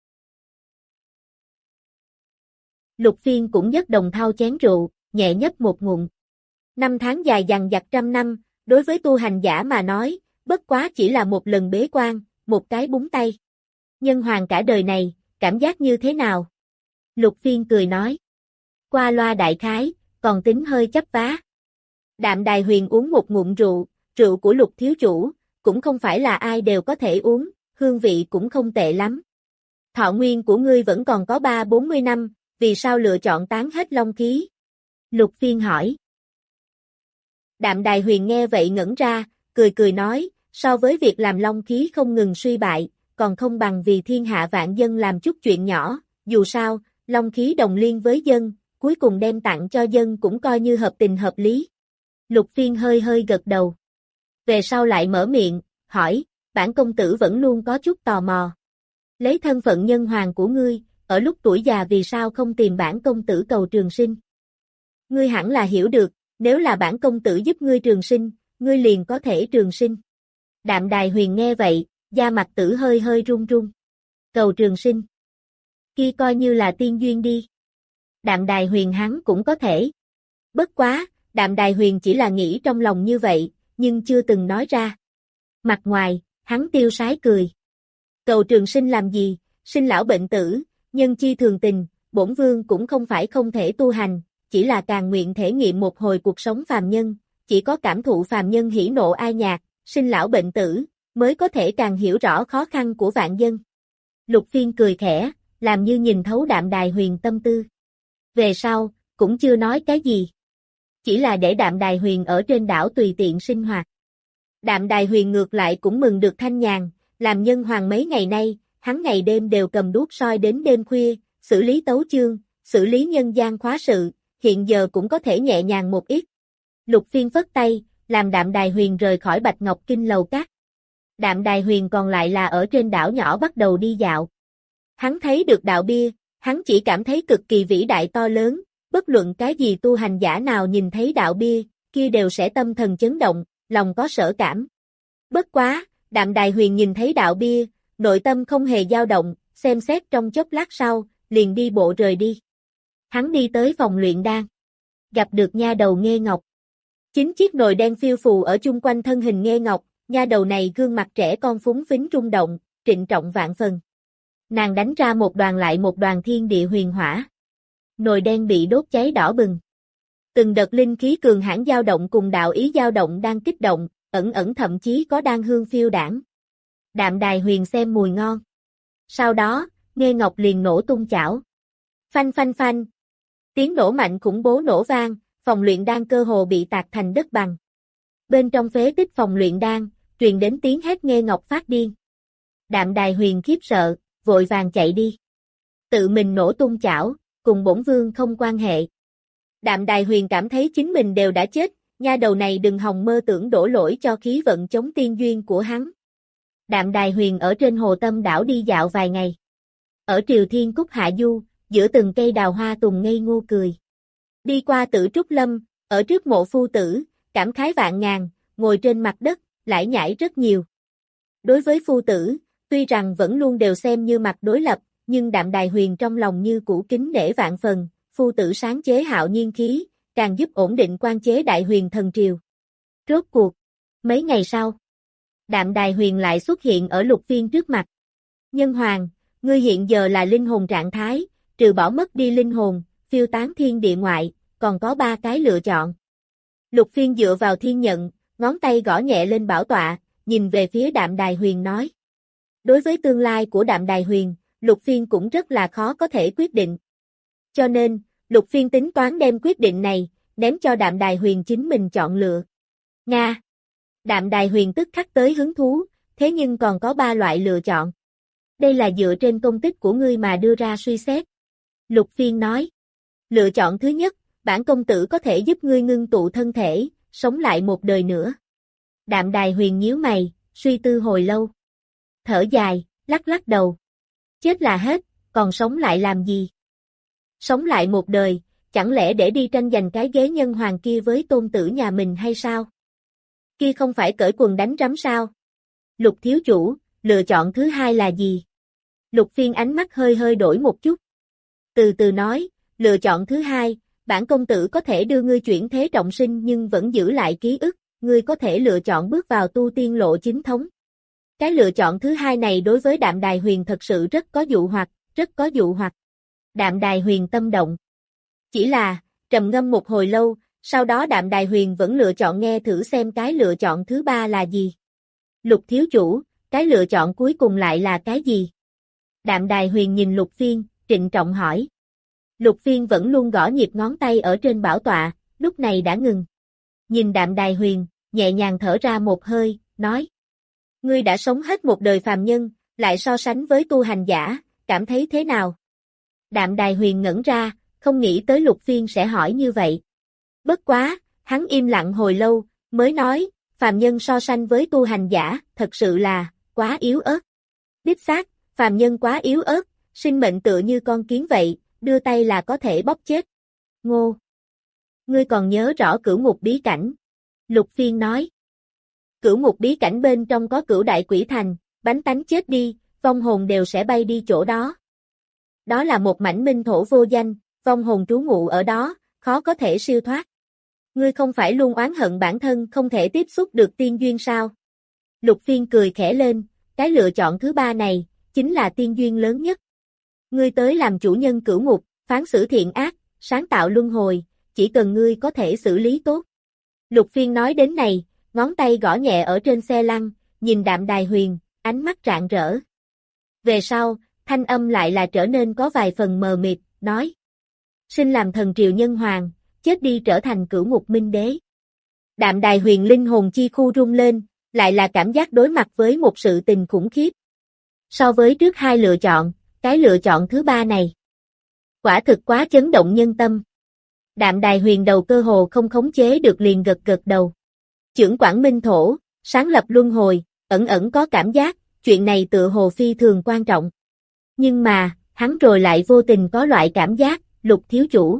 Speaker 2: Lục Phiên cũng nhấc đồng thau chén rượu, nhẹ nhấp một ngụm. Năm tháng dài dằng dặc trăm năm, đối với tu hành giả mà nói, bất quá chỉ là một lần bế quan, một cái búng tay. Nhân Hoàng cả đời này, cảm giác như thế nào? Lục Phiên cười nói. Qua loa đại khái, còn tính hơi chấp vá. Đạm Đài Huyền uống một ngụm rượu, rượu của Lục thiếu chủ, cũng không phải là ai đều có thể uống, hương vị cũng không tệ lắm. Thọ nguyên của ngươi vẫn còn có ba bốn mươi năm, vì sao lựa chọn tán hết long khí? Lục Phiên hỏi. Đạm Đài Huyền nghe vậy ngẩn ra, cười cười nói, so với việc làm long khí không ngừng suy bại, còn không bằng vì thiên hạ vạn dân làm chút chuyện nhỏ, dù sao, long khí đồng liên với dân, cuối cùng đem tặng cho dân cũng coi như hợp tình hợp lý. Lục Phiên hơi hơi gật đầu. Về sau lại mở miệng, hỏi, bản công tử vẫn luôn có chút tò mò. Lấy thân phận nhân hoàng của ngươi, ở lúc tuổi già vì sao không tìm bản công tử cầu trường sinh? Ngươi hẳn là hiểu được, nếu là bản công tử giúp ngươi trường sinh, ngươi liền có thể trường sinh. Đạm Đài Huyền nghe vậy, da mặt tử hơi hơi run run. Cầu trường sinh. Kia coi như là tiên duyên đi. Đạm Đài Huyền hắn cũng có thể. Bất quá, Đạm Đài Huyền chỉ là nghĩ trong lòng như vậy, nhưng chưa từng nói ra. Mặt ngoài, hắn tiêu sái cười. Cầu trường sinh làm gì, sinh lão bệnh tử, nhân chi thường tình, bổn vương cũng không phải không thể tu hành, chỉ là càng nguyện thể nghiệm một hồi cuộc sống phàm nhân, chỉ có cảm thụ phàm nhân hỉ nộ ai nhạc, sinh lão bệnh tử, mới có thể càng hiểu rõ khó khăn của vạn dân. Lục Phiên cười khẽ, làm như nhìn thấu Đạm Đài Huyền tâm tư. Về sau, cũng chưa nói cái gì. Chỉ là để Đạm Đài Huyền ở trên đảo tùy tiện sinh hoạt. Đạm Đài Huyền ngược lại cũng mừng được thanh nhàn, làm nhân hoàng mấy ngày nay, hắn ngày đêm đều cầm đuốc soi đến đêm khuya, xử lý tấu chương, xử lý nhân gian khóa sự, hiện giờ cũng có thể nhẹ nhàng một ít. Lục Phiên phất tay, làm Đạm Đài Huyền rời khỏi Bạch Ngọc Kinh lầu cát. Đạm Đài Huyền còn lại là ở trên đảo nhỏ bắt đầu đi dạo. Hắn thấy được đạo bia, hắn chỉ cảm thấy cực kỳ vĩ đại to lớn, bất luận cái gì tu hành giả nào nhìn thấy đạo bia, kia đều sẽ tâm thần chấn động, lòng có sở cảm. Bất quá, Đạm Đài Huyền nhìn thấy đạo bia, nội tâm không hề dao động, xem xét trong chốc lát sau, liền đi bộ rời đi. Hắn đi tới phòng luyện đan, gặp được nha đầu Nghê Ngọc. Chính chiếc nồi đen phiêu phù ở chung quanh thân hình Nghê Ngọc, nha đầu này gương mặt trẻ con phúng phính rung động, trịnh trọng vạn phần. Nàng đánh ra một đoàn lại một đoàn thiên địa huyền hỏa. Nồi đen bị đốt cháy đỏ bừng. Từng đợt linh khí cường hãn dao động cùng đạo ý dao động đang kích động, ẩn ẩn thậm chí có đan hương phiêu đảng. Đạm Đài Huyền xem mùi ngon. Sau đó, Nghê Ngọc liền nổ tung chảo. Phanh phanh phanh. Tiếng nổ mạnh khủng bố nổ vang, phòng luyện đan cơ hồ bị tạc thành đất bằng. Bên trong phế tích phòng luyện đan, truyền đến tiếng hét Nghê Ngọc phát điên. Đạm Đài Huyền khiếp sợ, vội vàng chạy đi. Tự mình nổ tung chảo, cùng bổn vương không quan hệ. Đạm Đài Huyền cảm thấy chính mình đều đã chết, nha đầu này đừng hòng mơ tưởng đổ lỗi cho khí vận chống tiên duyên của hắn. Đạm Đài Huyền ở trên Hồ Tâm đảo đi dạo vài ngày. Ở Triều Thiên Cúc hạ du, giữa từng cây đào hoa tùng ngây ngô cười. Đi qua Tử Trúc Lâm, ở trước mộ phu tử, cảm khái vạn ngàn, ngồi trên mặt đất, lải nhải rất nhiều. Đối với phu tử, tuy rằng vẫn luôn đều xem như mặt đối lập, nhưng Đạm Đài Huyền trong lòng như cũ kính nể vạn phần, phu tử sáng chế hạo nhiên khí, càng giúp ổn định quan chế Đại Huyền thần triều. Rốt cuộc, mấy ngày sau, Đạm Đài Huyền lại xuất hiện ở Lục Phiên trước mặt. Nhân Hoàng, ngươi hiện giờ là linh hồn trạng thái, trừ bỏ mất đi linh hồn, phiêu tán thiên địa ngoại, còn có ba cái lựa chọn. Lục Phiên dựa vào thiên nhận, ngón tay gõ nhẹ lên bảo tọa, nhìn về phía Đạm Đài Huyền nói. Đối với tương lai của Đạm Đài Huyền, Lục Phiên cũng rất là khó có thể quyết định. Cho nên, Lục Phiên tính toán đem quyết định này, ném cho Đạm Đài Huyền chính mình chọn lựa. Nga. Đạm Đài Huyền tức khắc tới hứng thú, thế nhưng còn có ba loại lựa chọn. Đây là dựa trên công tích của ngươi mà đưa ra suy xét. Lục Phiên nói. Lựa chọn thứ nhất, bản công tử có thể giúp ngươi ngưng tụ thân thể, sống lại một đời nữa. Đạm Đài Huyền nhíu mày, suy tư hồi lâu. Thở dài, lắc lắc đầu. Chết là hết, còn sống lại làm gì? Sống lại một đời, chẳng lẽ để đi tranh giành cái ghế nhân hoàng kia với tôn tử nhà mình hay sao? Kia không phải cởi quần đánh rắm sao? Lục thiếu chủ, lựa chọn thứ hai là gì? Lục Phiên ánh mắt hơi hơi đổi một chút. Từ từ nói, lựa chọn thứ hai, bản công tử có thể đưa ngươi chuyển thế trọng sinh nhưng vẫn giữ lại ký ức, ngươi có thể lựa chọn bước vào tu tiên lộ chính thống. Cái lựa chọn thứ hai này đối với Đạm Đài Huyền thật sự rất có dụ hoặc, rất có dụ hoặc. Đạm Đài Huyền tâm động. Chỉ là, trầm ngâm một hồi lâu, sau đó Đạm Đài Huyền vẫn lựa chọn nghe thử xem cái lựa chọn thứ ba là gì. Lục thiếu chủ, cái lựa chọn cuối cùng lại là cái gì? Đạm Đài Huyền nhìn Lục Phiên, trịnh trọng hỏi. Lục Phiên vẫn luôn gõ nhịp ngón tay ở trên bảo tọa, lúc này đã ngừng. Nhìn Đạm Đài Huyền, nhẹ nhàng thở ra một hơi, nói. Ngươi đã sống hết một đời phàm nhân, lại so sánh với tu hành giả, cảm thấy thế nào? Đạm Đài Huyền ngẩn ra, không nghĩ tới Lục Phiên sẽ hỏi như vậy. Bất quá, hắn im lặng hồi lâu, mới nói, phàm nhân so sánh với tu hành giả, thật sự là, quá yếu ớt. Đích xác, phàm nhân quá yếu ớt, sinh mệnh tựa như con kiến vậy, đưa tay là có thể bóp chết. Ngô! Ngươi còn nhớ rõ cửu ngục bí cảnh? Lục Phiên nói. Cửu ngục bí cảnh bên trong có cửu đại quỷ thành, bánh tánh chết đi, vong hồn đều sẽ bay đi chỗ đó. Đó là một mảnh minh thổ vô danh, vong hồn trú ngụ ở đó, khó có thể siêu thoát. Ngươi không phải luôn oán hận bản thân không thể tiếp xúc được tiên duyên sao? Lục Phiên cười khẽ lên, cái lựa chọn thứ ba này, chính là tiên duyên lớn nhất. Ngươi tới làm chủ nhân cửu ngục, phán xử thiện ác, sáng tạo luân hồi, chỉ cần ngươi có thể xử lý tốt. Lục Phiên nói đến này, ngón tay gõ nhẹ ở trên xe lăn, nhìn Đạm Đài Huyền, ánh mắt rạng rỡ. Về sau, thanh âm lại là trở nên có vài phần mờ mịt, nói. Sinh làm thần triều nhân hoàng, chết đi trở thành cửu ngục minh đế. Đạm Đài Huyền linh hồn chi khu rung lên, lại là cảm giác đối mặt với một sự tình khủng khiếp. So với trước hai lựa chọn, cái lựa chọn thứ ba này. Quả thực quá chấn động nhân tâm. Đạm Đài Huyền đầu cơ hồ không khống chế được liền gật gật đầu. Chưởng quản minh thổ, sáng lập luân hồi, ẩn ẩn có cảm giác, chuyện này tựa hồ phi thường quan trọng. Nhưng mà, hắn rồi lại vô tình có loại cảm giác, Lục thiếu chủ.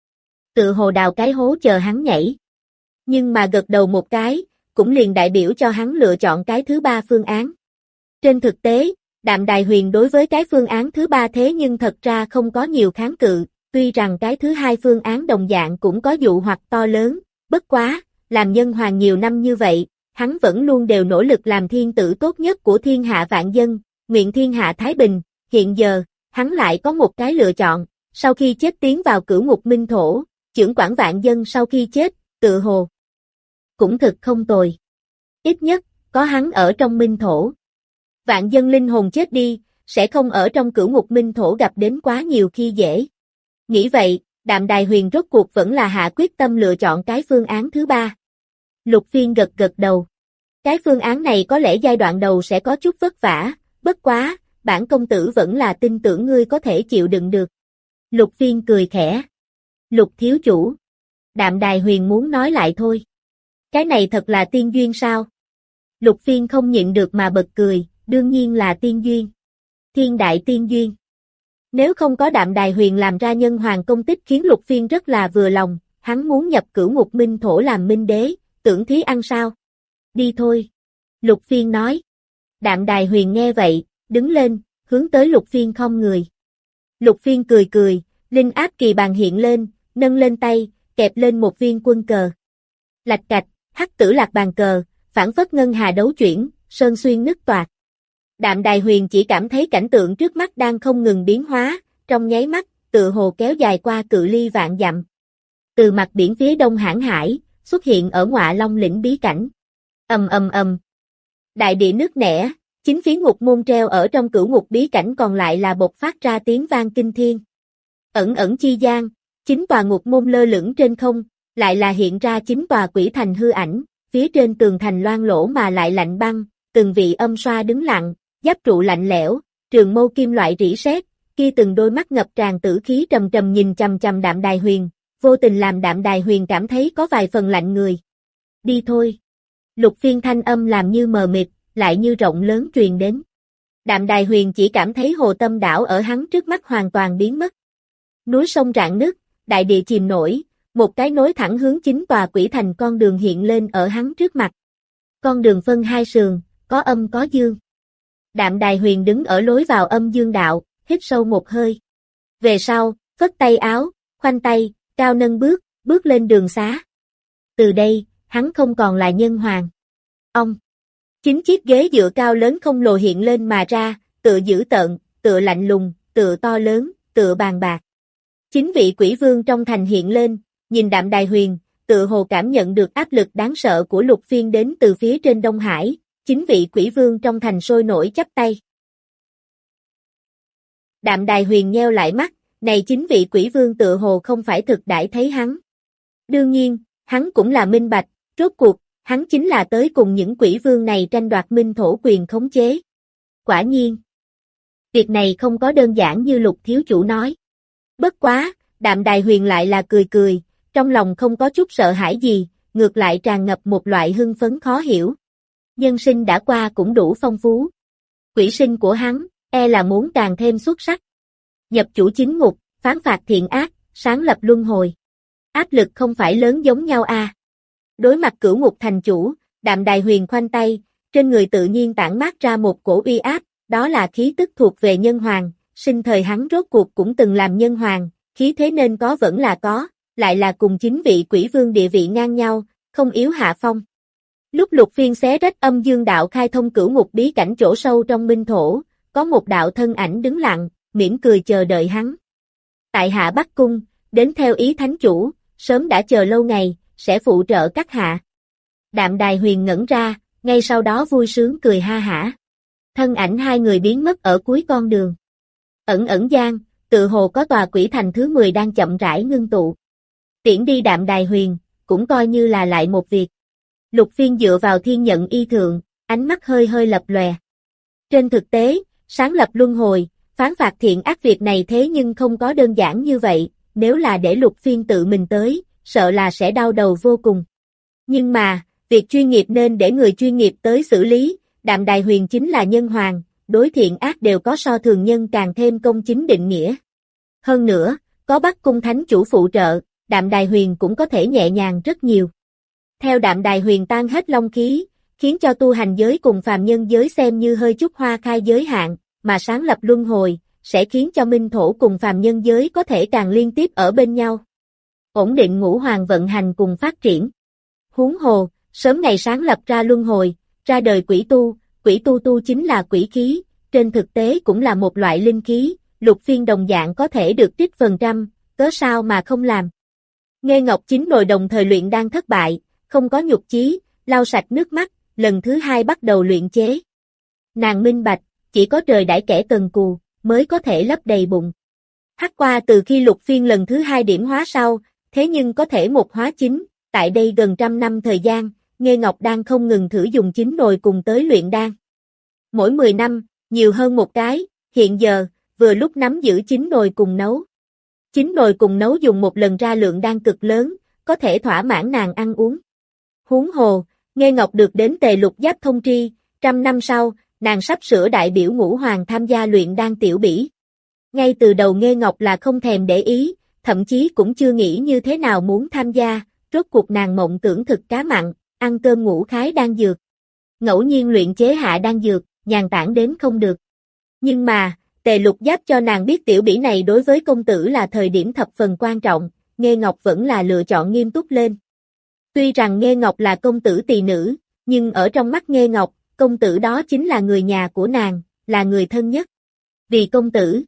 Speaker 2: Tựa hồ đào cái hố chờ hắn nhảy. Nhưng mà gật đầu một cái, cũng liền đại biểu cho hắn lựa chọn cái thứ ba phương án. Trên thực tế, Đạm Đài Huyền đối với cái phương án thứ ba thế nhưng thật ra không có nhiều kháng cự, tuy rằng cái thứ hai phương án đồng dạng cũng có dụ hoặc to lớn, bất quá, làm nhân hoàng nhiều năm như vậy, hắn vẫn luôn đều nỗ lực làm thiên tử tốt nhất của thiên hạ vạn dân, nguyện thiên hạ thái bình, hiện giờ, hắn lại có một cái lựa chọn, sau khi chết tiến vào cửu ngục minh thổ, chưởng quản vạn dân sau khi chết, tự hồ. Cũng thực không tồi. Ít nhất, có hắn ở trong minh thổ. Vạn dân linh hồn chết đi, sẽ không ở trong cửu ngục minh thổ gặp đến quá nhiều khi dễ. Nghĩ vậy, Đạm Đài Huyền rốt cuộc vẫn là hạ quyết tâm lựa chọn cái phương án thứ ba. Lục Phiên gật gật đầu. Cái phương án này có lẽ giai đoạn đầu sẽ có chút vất vả, bất quá, bản công tử vẫn là tin tưởng ngươi có thể chịu đựng được. Lục Phiên cười khẽ. Lục thiếu chủ. Đạm Đài Huyền muốn nói lại thôi. Cái này thật là tiên duyên sao? Lục Phiên không nhịn được mà bật cười, đương nhiên là tiên duyên. Thiên đại tiên duyên. Nếu không có Đạm Đài Huyền làm ra nhân hoàng công tích khiến Lục Phiên rất là vừa lòng, hắn muốn nhập Cửu Ngục Minh Thổ làm minh đế, tưởng thí ăn sao? Đi thôi. Lục Phiên nói. Đạm Đài Huyền nghe vậy, đứng lên, hướng tới Lục Phiên khom người. Lục Phiên cười cười, linh áp kỳ bàn hiện lên, nâng lên tay, kẹp lên một viên quân cờ. Lạch cạch, hắc tử lạc bàn cờ, phảng phất ngân hà đấu chuyển, sơn xuyên nứt toạc. Đạm Đài Huyền chỉ cảm thấy cảnh tượng trước mắt đang không ngừng biến hóa, trong nháy mắt, tựa hồ kéo dài qua cự ly vạn dặm. Từ mặt biển phía đông Hãn Hải, xuất hiện ở Ngọa Long lĩnh bí cảnh. Ầm ầm ầm. Đại địa nứt nẻ, chính phía ngục môn treo ở trong cửu ngục bí cảnh còn lại là bộc phát ra tiếng vang kinh thiên. Ẩn ẩn chi gian, chính tòa ngục môn lơ lửng trên không, lại là hiện ra chính tòa quỷ thành hư ảnh, phía trên tường thành loang lỗ mà lại lạnh băng, từng vị âm xoa đứng lặng, giáp trụ lạnh lẽo, trường mâu kim loại rỉ sét, kia từng đôi mắt ngập tràn tử khí trầm trầm nhìn chằm chằm Đạm Đài Huyền, vô tình làm Đạm Đài Huyền cảm thấy có vài phần lạnh người. Đi thôi. Lục Phiên thanh âm làm như mờ mịt, lại như rộng lớn truyền đến. Đạm Đài Huyền chỉ cảm thấy hồ tâm đảo ở hắn trước mắt hoàn toàn biến mất. Núi sông rạn nứt, đại địa chìm nổi, một cái nối thẳng hướng chính tòa quỷ thành con đường hiện lên ở hắn trước mặt. Con đường phân hai sườn, có âm có dương. Đạm Đài Huyền đứng ở lối vào âm dương đạo, hít sâu một hơi. Về sau, phất tay áo, khoanh tay, cao nâng bước, bước lên đường xá. Từ đây, hắn không còn là nhân hoàng. Ông. Chính chiếc ghế dựa cao lớn không lồ hiện lên mà ra, tựa dữ tợn, tựa lạnh lùng, tựa to lớn, tựa bàn bạc. Chính vị quỷ vương trong thành hiện lên, nhìn Đạm Đài Huyền, tựa hồ cảm nhận được áp lực đáng sợ của Lục Phiên đến từ phía trên Đông Hải, chính vị quỷ vương trong thành sôi nổi chắp tay. Đạm Đài Huyền nheo lại mắt, này chính vị quỷ vương tựa hồ không phải thực đãi thấy hắn. Đương nhiên, hắn cũng là minh bạch, rốt cuộc, hắn chính là tới cùng những quỷ vương này tranh đoạt minh thổ quyền khống chế. Quả nhiên, việc này không có đơn giản như Lục thiếu chủ nói. Bất quá, Đạm Đài Huyền lại là cười cười, trong lòng không có chút sợ hãi gì, ngược lại tràn ngập một loại hưng phấn khó hiểu. Nhân sinh đã qua cũng đủ phong phú. Quỷ sinh của hắn, e là muốn càng thêm xuất sắc. Nhập chủ chính ngục, phán phạt thiện ác, sáng lập luân hồi. Áp lực không phải lớn giống nhau a. À. Đối mặt cửu ngục thành chủ, Đạm Đài Huyền khoanh tay, trên người tự nhiên tản mát ra một cổ uy áp, đó là khí tức thuộc về nhân hoàng, sinh thời hắn rốt cuộc cũng từng làm nhân hoàng, khí thế nên có vẫn là có, lại là cùng chính vị quỷ vương địa vị ngang nhau, không yếu hạ phong. Lúc Lục Phiên xé rách âm dương đạo khai thông cửu ngục bí cảnh chỗ sâu trong minh thổ, có một đạo thân ảnh đứng lặng, mỉm cười chờ đợi hắn. Tại hạ Bắc Cung, đến theo ý thánh chủ, sớm đã chờ lâu ngày, sẽ phụ trợ các hạ. Đạm Đài Huyền ngẩn ra, ngay sau đó vui sướng cười ha hả. Thân ảnh hai người biến mất ở cuối con đường. Ẩn ẩn gian, tự hồ có tòa quỷ thành thứ mười đang chậm rãi ngưng tụ. Tiễn đi Đạm Đài Huyền, cũng coi như là lại một việc. Lục Phiên dựa vào thiên nhận y thượng, ánh mắt hơi hơi lập lòe. Trên thực tế, sáng lập luân hồi, phán phạt thiện ác việc này thế nhưng không có đơn giản như vậy, nếu là để Lục Phiên tự mình tới, sợ là sẽ đau đầu vô cùng. Nhưng mà, việc chuyên nghiệp nên để người chuyên nghiệp tới xử lý, Đạm Đài Huyền chính là nhân hoàng, đối thiện ác đều có so thường nhân càng thêm công chính định nghĩa. Hơn nữa, có Bắc Cung thánh chủ phụ trợ, Đạm Đài Huyền cũng có thể nhẹ nhàng rất nhiều. Theo Đạm Đài Huyền tan hết long khí, khiến cho tu hành giới cùng phàm nhân giới xem như hơi chút hoa khai giới hạn, mà sáng lập luân hồi, sẽ khiến cho minh thổ cùng phàm nhân giới có thể càng liên tiếp ở bên nhau. Ổn định ngũ hoàng vận hành cùng phát triển. Huống hồ, sớm ngày sáng lập ra luân hồi, ra đời quỷ tu, quỷ tu tu chính là quỷ khí, trên thực tế cũng là một loại linh khí, Lục Phiên đồng dạng có thể được trích phần trăm, cớ sao mà không làm. Nghê Ngọc Chính Nồi đồng thời luyện đang thất bại, không có nhục chí, lau sạch nước mắt, lần thứ hai bắt đầu luyện chế. Nàng minh bạch, chỉ có trời đãi kẻ cần cù, mới có thể lấp đầy bụng. Hắc qua từ khi Lục Phiên lần thứ hai điểm hóa sau, thế nhưng có thể một hóa chính, tại đây gần trăm năm thời gian, Nghê Ngọc đang không ngừng thử dùng chính nồi cùng tới luyện đan. Mỗi mười năm, nhiều hơn một cái, hiện giờ, vừa lúc nắm giữ chính nồi cùng nấu. Chính nồi cùng nấu dùng một lần ra lượng đan cực lớn, có thể thỏa mãn nàng ăn uống. Huống hồ, Nghê Ngọc được đến Tề Lục Giáp thông tri, trăm năm sau, nàng sắp sửa đại biểu ngũ hoàng tham gia luyện đan tiểu bỉ. Ngay từ đầu Nghê Ngọc là không thèm để ý, thậm chí cũng chưa nghĩ như thế nào muốn tham gia, rốt cuộc nàng mộng tưởng thực cá mặn, ăn cơm ngủ khái đan dược. Ngẫu nhiên luyện chế hạ đan dược, nhàn tản đến không được. Nhưng mà, Tề Lục Giáp cho nàng biết tiểu bỉ này đối với công tử là thời điểm thập phần quan trọng, Nghê Ngọc vẫn là lựa chọn nghiêm túc lên. Tuy rằng Nghê Ngọc là công tử tỳ nữ, nhưng ở trong mắt Nghê Ngọc, công tử đó chính là người nhà của nàng, là người thân nhất. Vì công tử,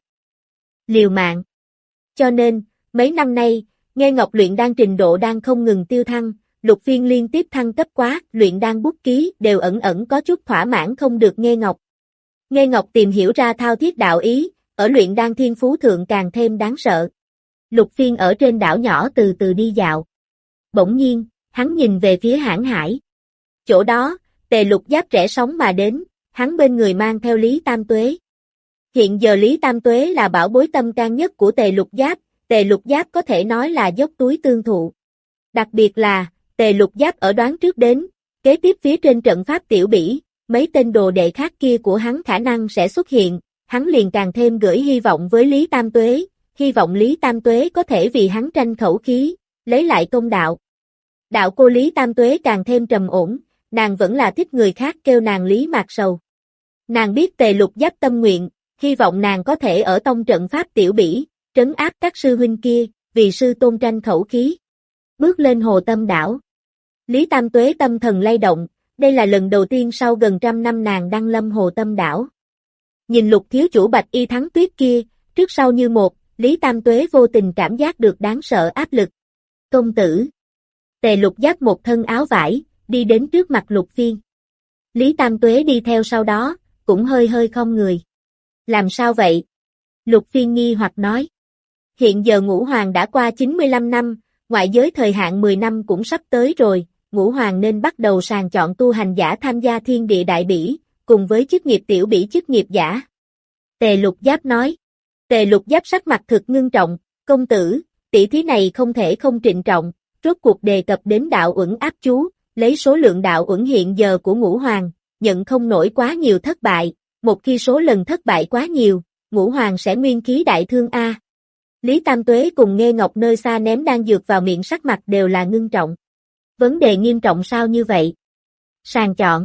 Speaker 2: liều mạng. Cho nên, mấy năm nay, Nghê Ngọc luyện đan trình độ đang không ngừng tiêu thăng, Lục Phiên liên tiếp thăng cấp quá, luyện đan bút ký đều ẩn ẩn có chút thỏa mãn không được Nghê Ngọc. Nghê Ngọc tìm hiểu ra thao thiết đạo ý, ở luyện đan thiên phú thượng càng thêm đáng sợ. Lục Phiên ở trên đảo nhỏ từ từ đi dạo. Bỗng nhiên, hắn nhìn về phía Hãn Hải. Chỗ đó, Tề Lục Giáp rẽ sóng mà đến, hắn bên người mang theo Lý Tam Tuế. Hiện giờ Lý Tam Tuế là bảo bối tâm can nhất của Tề Lục Giáp, Tề Lục Giáp có thể nói là dốc túi tương thụ. Đặc biệt là, Tề Lục Giáp ở đoán trước đến, kế tiếp phía trên trận pháp tiểu bỉ, mấy tên đồ đệ khác kia của hắn khả năng sẽ xuất hiện, hắn liền càng thêm gửi hy vọng với Lý Tam Tuế, hy vọng Lý Tam Tuế có thể vì hắn tranh khẩu khí, lấy lại công đạo. Đạo cô Lý Tam Tuế càng thêm trầm ổn, nàng vẫn là thích người khác kêu nàng Lý Mạc Sầu. Nàng biết Tề Lục Giáp tâm nguyện, hy vọng nàng có thể ở tông trận pháp tiểu bỉ, trấn áp các sư huynh kia, vì sư tôn tranh khẩu khí. Bước lên Hồ Tâm đảo. Lý Tam Tuế tâm thần lay động, đây là lần đầu tiên sau gần trăm năm nàng đăng lâm Hồ Tâm đảo. Nhìn Lục thiếu chủ Bạch Y Thắng Tuyết kia, trước sau như một, Lý Tam Tuế vô tình cảm giác được đáng sợ áp lực. Công tử. Tề Lục Giáp một thân áo vải, đi đến trước mặt Lục Phiên. Lý Tam Tuế đi theo sau đó, cũng hơi hơi khom người. Làm sao vậy? Lục Phiên nghi hoặc nói. Hiện giờ Ngũ Hoàng đã qua chín mươi lăm năm, ngoại giới thời hạn mười năm cũng sắp tới rồi, Ngũ Hoàng nên bắt đầu sàng chọn tu hành giả tham gia thiên địa đại bỉ, cùng với chức nghiệp tiểu bỉ chức nghiệp giả. Tề Lục Giáp nói. Tề Lục Giáp sắc mặt thực ngưng trọng, công tử, tỷ thí này không thể không trịnh trọng, rốt cuộc đề cập đến đạo uẩn áp chú, lấy số lượng đạo uẩn hiện giờ của Ngũ Hoàng, nhận không nổi quá nhiều thất bại, một khi số lần thất bại quá nhiều, Ngũ Hoàng sẽ nguyên khí đại thương a. Lý Tam Tuế cùng Nghê Ngọc nơi xa ném đan dược vào miệng sắc mặt đều là ngưng trọng. Vấn đề nghiêm trọng sao như vậy? Sàng chọn.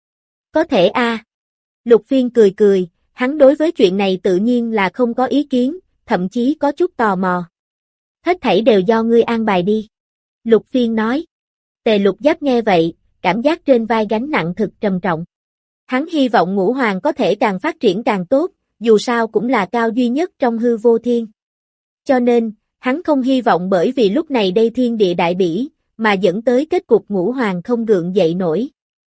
Speaker 2: Có thể a. Lục Phiên cười cười, hắn đối với chuyện này tự nhiên là không có ý kiến, thậm chí có chút tò mò. Hết thảy đều do ngươi an bài đi. Lục Phiên nói. Tề Lục Giáp nghe vậy, cảm giác trên vai gánh nặng thực trầm trọng. Hắn hy vọng Ngũ Hoàng có thể càng phát triển càng tốt, dù sao cũng là cao duy nhất trong hư vô thiên. Cho nên, hắn không hy vọng bởi vì lúc này đây thiên địa đại bỉ, mà dẫn tới kết cục Ngũ Hoàng không gượng dậy nổi.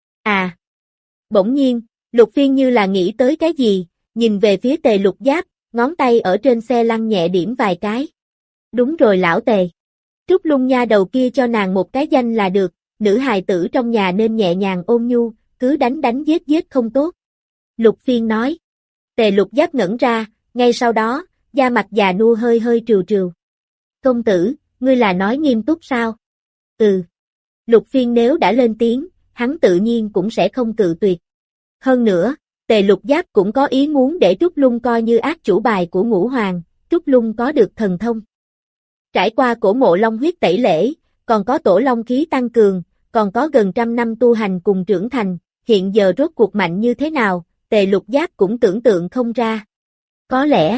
Speaker 2: À! Bỗng nhiên, Lục Phiên như là nghĩ tới cái gì, nhìn về phía Tề Lục Giáp, ngón tay ở trên xe lăn nhẹ điểm vài cái. Đúng rồi lão Tề. Trúc Lung nha đầu kia cho nàng một cái danh là được, nữ hài tử trong nhà nên nhẹ nhàng ôn nhu, cứ đánh đánh giết giết không tốt. Lục Phiên nói. Tề Lục Giáp ngẩn ra, ngay sau đó, da mặt già nua hơi hơi trừu trừu. Công tử, ngươi là nói nghiêm túc sao? Ừ. Lục Phiên nếu đã lên tiếng, hắn tự nhiên cũng sẽ không cự tuyệt. Hơn nữa, Tề Lục Giáp cũng có ý muốn để Trúc Lung coi như ác chủ bài của Ngũ Hoàng, Trúc Lung có được thần thông. Trải qua cổ mộ long huyết tẩy lễ, còn có tổ long khí tăng cường, còn có gần trăm năm tu hành cùng trưởng thành, hiện giờ rốt cuộc mạnh như thế nào, Tề Lục Giáp cũng tưởng tượng không ra. Có lẽ,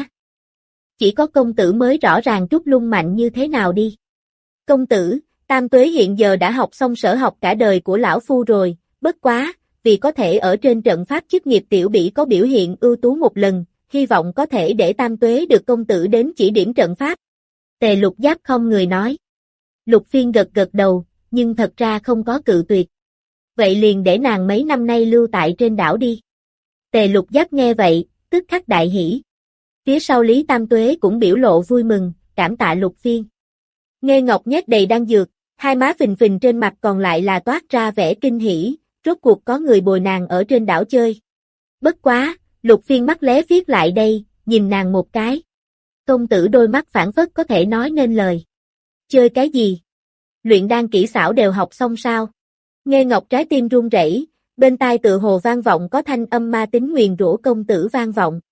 Speaker 2: chỉ có công tử mới rõ ràng Trúc Lung mạnh như thế nào đi. Công tử, Tam Tuế hiện giờ đã học xong sở học cả đời của lão phu rồi, bất quá, vì có thể ở trên trận pháp chức nghiệp tiểu bỉ có biểu hiện ưu tú một lần, hy vọng có thể để Tam Tuế được công tử đến chỉ điểm trận pháp. Tề Lục Giáp không người nói. Lục Phiên gật gật đầu, nhưng thật ra không có cự tuyệt. Vậy liền để nàng mấy năm nay lưu tại trên đảo đi. Tề Lục Giáp nghe vậy, tức khắc đại hỉ. Phía sau Lý Tam Tuế cũng biểu lộ vui mừng, cảm tạ Lục Phiên. Nghê Ngọc nhét đầy đan dược, hai má phình phình trên mặt còn lại là toát ra vẻ kinh hỉ, rốt cuộc có người bồi nàng ở trên đảo chơi. Bất quá, Lục Phiên mắt lé viết lại đây, nhìn nàng một cái. Công tử đôi mắt phảng phất có thể nói nên lời. Chơi cái gì? Luyện đan kỹ xảo đều học xong sao? Nghê Ngọc trái tim run rẩy, bên tai tự hồ vang vọng có thanh âm ma tính nguyền rủa công tử vang vọng.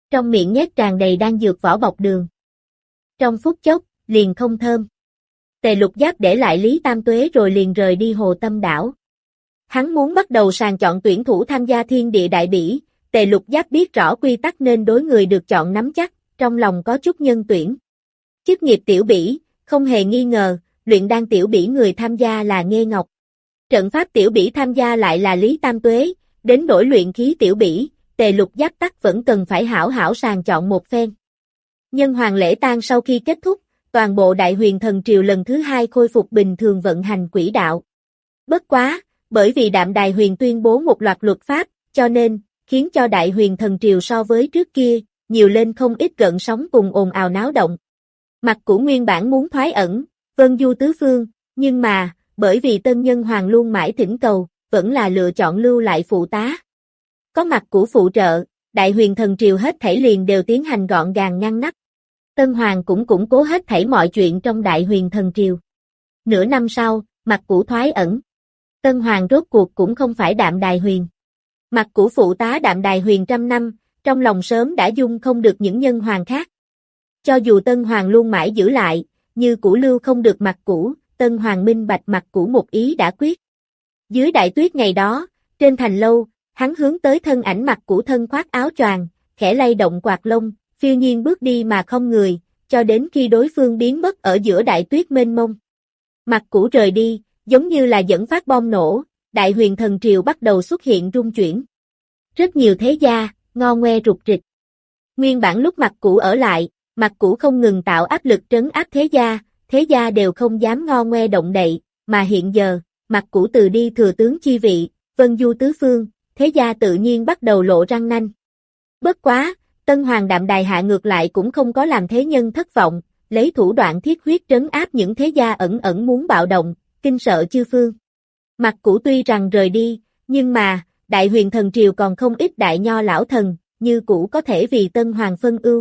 Speaker 2: Trong miệng nhét tràn đầy đan dược vỏ bọc đường. Trong phút chốc, liền không thơm. Tề Lục Giáp để lại Lý Tam Tuế rồi liền rời đi Hồ Tâm đảo. Hắn muốn bắt đầu sàng chọn tuyển thủ tham gia thiên địa đại bỉ, Tề Lục Giáp biết rõ quy tắc nên đối người được chọn nắm chắc, trong lòng có chút nhân tuyển. Chức nghiệp tiểu bỉ, không hề nghi ngờ, luyện đan tiểu bỉ người tham gia là Nghê Ngọc. Trận pháp tiểu bỉ tham gia lại là Lý Tam Tuế, đến nỗi luyện khí tiểu bỉ, Tề Lục Giáp tắc vẫn cần phải hảo hảo sàng chọn một phen. Nhân hoàng lễ tang sau khi kết thúc, toàn bộ Đại Huyền Thần Triều lần thứ hai khôi phục bình thường vận hành quỹ đạo. Bất quá, bởi vì Đạm Đài Huyền tuyên bố một loạt luật pháp, cho nên, khiến cho Đại Huyền Thần Triều so với trước kia, nhiều lên không ít gợn sóng cùng ồn ào náo động. Mặt Cũ nguyên bản muốn thoái ẩn, vân du tứ phương, nhưng mà, bởi vì tân nhân hoàng luôn mãi thỉnh cầu, vẫn là lựa chọn lưu lại phụ tá. Có Mặt Cũ phụ trợ, Đại Huyền Thần Triều hết thảy liền đều tiến hành gọn gàng ngăn nắp. Tân hoàng cũng củng cố hết thảy mọi chuyện trong Đại Huyền Thần Triều. Nửa năm sau, Mặt Cũ thoái ẩn. Tân hoàng rốt cuộc cũng không phải Đạm Đài Huyền. Mặt Cũ phụ tá Đạm Đài Huyền trăm năm, trong lòng sớm đã dung không được những nhân hoàng khác. Cho dù Tân hoàng luôn mãi giữ lại, như cũ lưu không được Mặt Cũ, Tân hoàng minh bạch Mặt Cũ một ý đã quyết. Dưới đại tuyết ngày đó, trên thành lâu, hắn hướng tới thân ảnh Mặt Cũ thân khoác áo choàng, khẽ lay động quạt lông, phiêu nhiên bước đi mà không người, cho đến khi đối phương biến mất ở giữa đại tuyết mênh mông. Mặt Cũ rời đi, giống như là dẫn phát bom nổ, Đại Huyền Thần Triều bắt đầu xuất hiện rung chuyển. Rất nhiều thế gia, ngo ngoe rục rịch. Nguyên bản lúc Mặt Cũ ở lại, Mặt Cũ không ngừng tạo áp lực trấn áp thế gia, thế gia đều không dám ngo ngoe động đậy, mà hiện giờ, Mặt Cũ từ đi thừa tướng chi vị, vân du tứ phương, thế gia tự nhiên bắt đầu lộ răng nanh. Bất quá, Tân hoàng Đạm Đài hạ ngược lại cũng không có làm thế nhân thất vọng, lấy thủ đoạn thiết huyết trấn áp những thế gia ẩn ẩn muốn bạo động, kinh sợ chư phương. Mặt Cũ tuy rằng rời đi, nhưng mà, Đại Huyền Thần Triều còn không ít đại nho lão thần, như cũ có thể vì Tân hoàng phân ưu.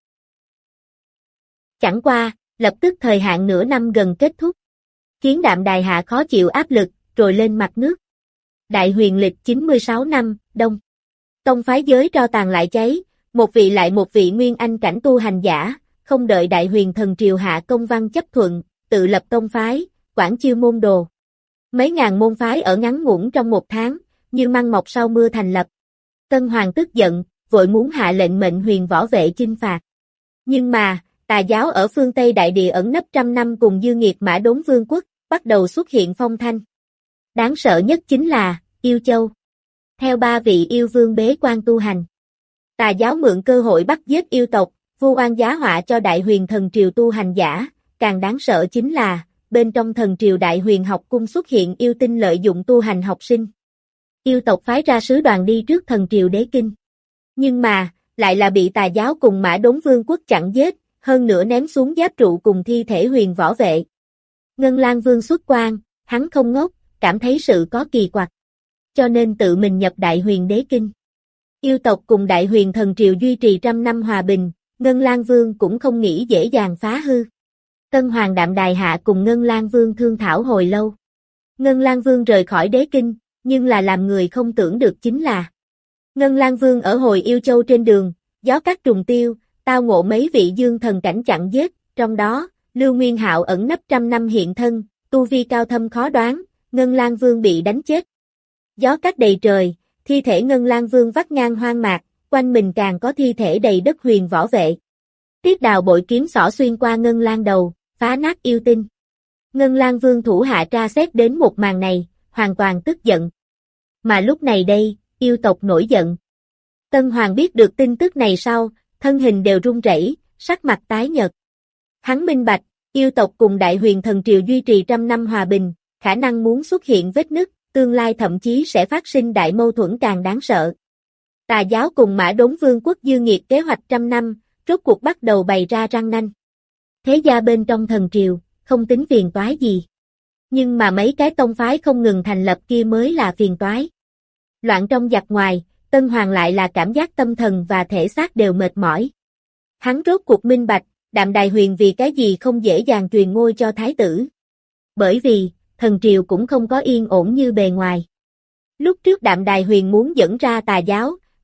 Speaker 2: Chẳng qua, lập tức thời hạn nửa năm gần kết thúc. Khiến Đạm Đài hạ khó chịu áp lực, rồi lên mặt nước. Đại Huyền lịch chín mươi sáu năm, Đông. Tông phái giới tro tàn lại cháy, một vị lại một vị nguyên anh cảnh tu hành giả, không đợi Đại Huyền Thần Triều hạ công văn chấp thuận, tự lập tông phái, quản chiêu môn đồ. Mấy ngàn môn phái ở ngắn ngủn trong một tháng, như măng mọc sau mưa thành lập. Tân hoàng tức giận, vội muốn hạ lệnh mệnh huyền võ vệ chinh phạt. Nhưng mà, tà giáo ở phương Tây Đại Địa ẩn nấp trăm năm cùng dư nghiệt Mã Đốn Vương quốc, bắt đầu xuất hiện phong thanh. Đáng sợ nhất chính là, Yêu Châu. Theo ba vị yêu vương bế quan tu hành. Tà giáo mượn cơ hội bắt giết yêu tộc, vu oan giá họa cho Đại Huyền Thần Triều tu hành giả, càng đáng sợ chính là, bên trong Thần Triều Đại Huyền học cung xuất hiện yêu tinh lợi dụng tu hành học sinh. Yêu tộc phái ra sứ đoàn đi trước Thần Triều Đế Kinh. Nhưng mà, lại là bị tà giáo cùng Mã Đốn Vương quốc chặn giết, hơn nữa ném xuống giáp trụ cùng thi thể huyền võ vệ. Ngân Lang Vương xuất quan, hắn không ngốc, cảm thấy sự có kỳ quặc. Cho nên tự mình nhập Đại Huyền Đế Kinh. Yêu tộc cùng Đại Huyền Thần Triều duy trì trăm năm hòa bình, Ngân Lang Vương cũng không nghĩ dễ dàng phá hư. Tân hoàng Đạm Đài hạ cùng Ngân Lang Vương thương thảo hồi lâu. Ngân Lang Vương rời khỏi Đế Kinh, nhưng là làm người không tưởng được chính là Ngân Lang Vương ở hồi Yêu Châu trên đường, gió cát trùng tiêu, tao ngộ mấy vị dương thần cảnh chặn giết, trong đó, Lưu Nguyên Hạo ẩn nấp trăm năm hiện thân, tu vi cao thâm khó đoán, Ngân Lang Vương bị đánh chết. Gió cát đầy trời, thi thể Ngân Lang Vương vắt ngang hoang mạc, quanh mình càng có thi thể đầy đất huyền võ vệ. Tiết Đào bội kiếm xỏ xuyên qua Ngân Lang đầu, phá nát yêu tinh. Ngân Lang Vương thủ hạ tra xét đến một màn này, hoàn toàn tức giận. Mà lúc này đây, yêu tộc nổi giận. Tân hoàng biết được tin tức này sau, thân hình đều run rẩy, sắc mặt tái nhợt. Hắn minh bạch, yêu tộc cùng Đại Huyền Thần Triều duy trì trăm năm hòa bình, khả năng muốn xuất hiện vết nứt, tương lai thậm chí sẽ phát sinh đại mâu thuẫn càng đáng sợ. Tà giáo cùng Mã Đốn Vương quốc dư nghiệt kế hoạch trăm năm, rốt cuộc bắt đầu bày ra răng nanh. Thế gia bên trong thần triều, không tính phiền toái gì. Nhưng mà mấy cái tông phái không ngừng thành lập kia mới là phiền toái. Loạn trong giặc ngoài, Tân hoàng lại là cảm giác tâm thần và thể xác đều mệt mỏi. Hắn rốt cuộc minh bạch, Đạm Đài Huyền vì cái gì không dễ dàng truyền ngôi cho thái tử. Bởi vì, thần triều cũng không có yên ổn như bề ngoài. Lúc trước Đạm Đài Huyền muốn dẫn ra tà giáo,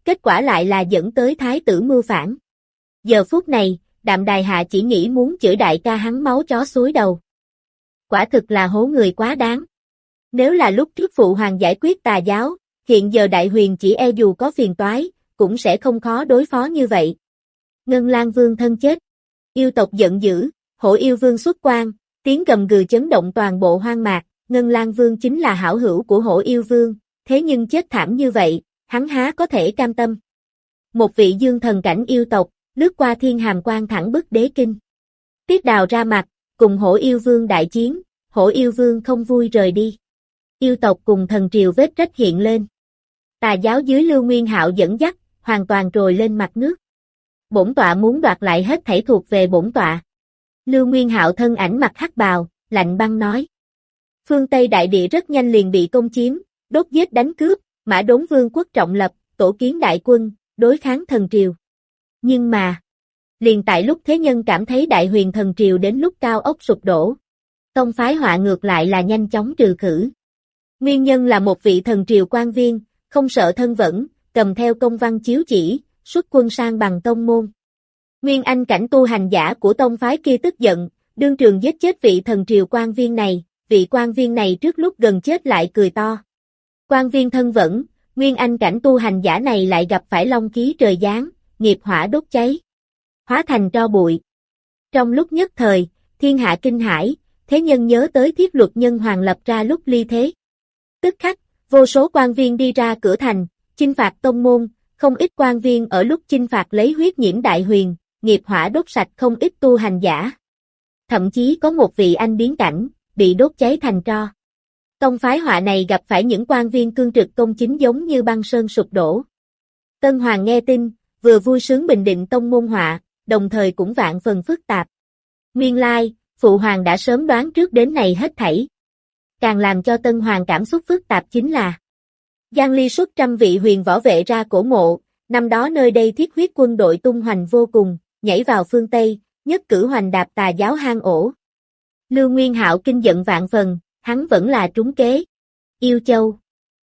Speaker 2: kết quả lại là dẫn tới thái tử mưu phản. Giờ phút này, Đạm Đài Hạ chỉ nghĩ muốn chửi đại ca hắn máu chó xối đầu. Quả thực là hố người quá đáng. Nếu là lúc trước phụ hoàng giải quyết tà giáo, hiện giờ Đại Huyền chỉ e dù có phiền toái, cũng sẽ không khó đối phó như vậy. Ngân Lang Vương thân chết. Yêu tộc giận dữ, Hổ Yêu Vương xuất quan, tiếng gầm gừ chấn động toàn bộ hoang mạc. Ngân Lang Vương chính là hảo hữu của Hổ Yêu Vương, thế nhưng chết thảm như vậy, hắn há có thể cam tâm. Một vị dương thần cảnh yêu tộc, lướt qua thiên hàm quan thẳng bức đế kinh. Tiết Đào ra mặt, cùng Hổ Yêu Vương đại chiến, Hổ Yêu Vương không vui rời đi. Yêu tộc cùng thần triều vết rách hiện lên. Tà giáo dưới Lưu Nguyên Hạo dẫn dắt, hoàn toàn trồi lên mặt nước. Bổn tọa muốn đoạt lại hết thảy thuộc về bổn tọa. Lưu Nguyên Hạo thân ảnh mặc hắc bào, lạnh băng nói. Phương Tây đại địa rất nhanh liền bị công chiếm, đốt giết đánh cướp, Mã Đốn Vương quốc trọng lập, tổ kiến đại quân, đối kháng thần triều. Nhưng mà, liền tại lúc thế nhân cảm thấy Đại Huyền thần triều đến lúc cao ốc sụp đổ, tông phái họa ngược lại là nhanh chóng trừ khử. Nguyên nhân là một vị thần triều quan viên, không sợ thân vẫn, cầm theo công văn chiếu chỉ, xuất quân sang bằng tông môn. Nguyên Anh cảnh tu hành giả của tông phái kia tức giận, đương trường giết chết vị thần triều quan viên này, vị quan viên này trước lúc gần chết lại cười to. Quan viên thân vẫn, Nguyên Anh cảnh tu hành giả này lại gặp phải long khí trời giáng, nghiệp hỏa đốt cháy, hóa thành tro bụi. Trong lúc nhất thời, thiên hạ kinh hãi, thế nhân nhớ tới thiết luật nhân hoàng lập ra lúc ly thế. Tức khắc, vô số quan viên đi ra cửa thành, chinh phạt tông môn, không ít quan viên ở lúc chinh phạt lấy huyết nhiễm Đại Huyền, nghiệp hỏa đốt sạch không ít tu hành giả. Thậm chí có một vị anh biến cảnh, bị đốt cháy thành tro. Tông phái họa này gặp phải những quan viên cương trực công chính giống như băng sơn sụp đổ. Tân Hoàng nghe tin, vừa vui sướng bình định tông môn họa, đồng thời cũng vạn phần phức tạp. Nguyên lai, Phụ Hoàng đã sớm đoán trước đến này hết thảy. Càng làm cho Tân Hoàng cảm xúc phức tạp chính là Giang Ly xuất trăm vị huyền võ vệ ra cổ mộ, năm đó nơi đây thiết huyết quân đội tung hoành vô cùng, nhảy vào phương Tây, nhất cử hoành đạp tà giáo hang ổ. Lưu Nguyên Hạo kinh giận vạn phần, hắn vẫn là trúng kế. Yêu Châu.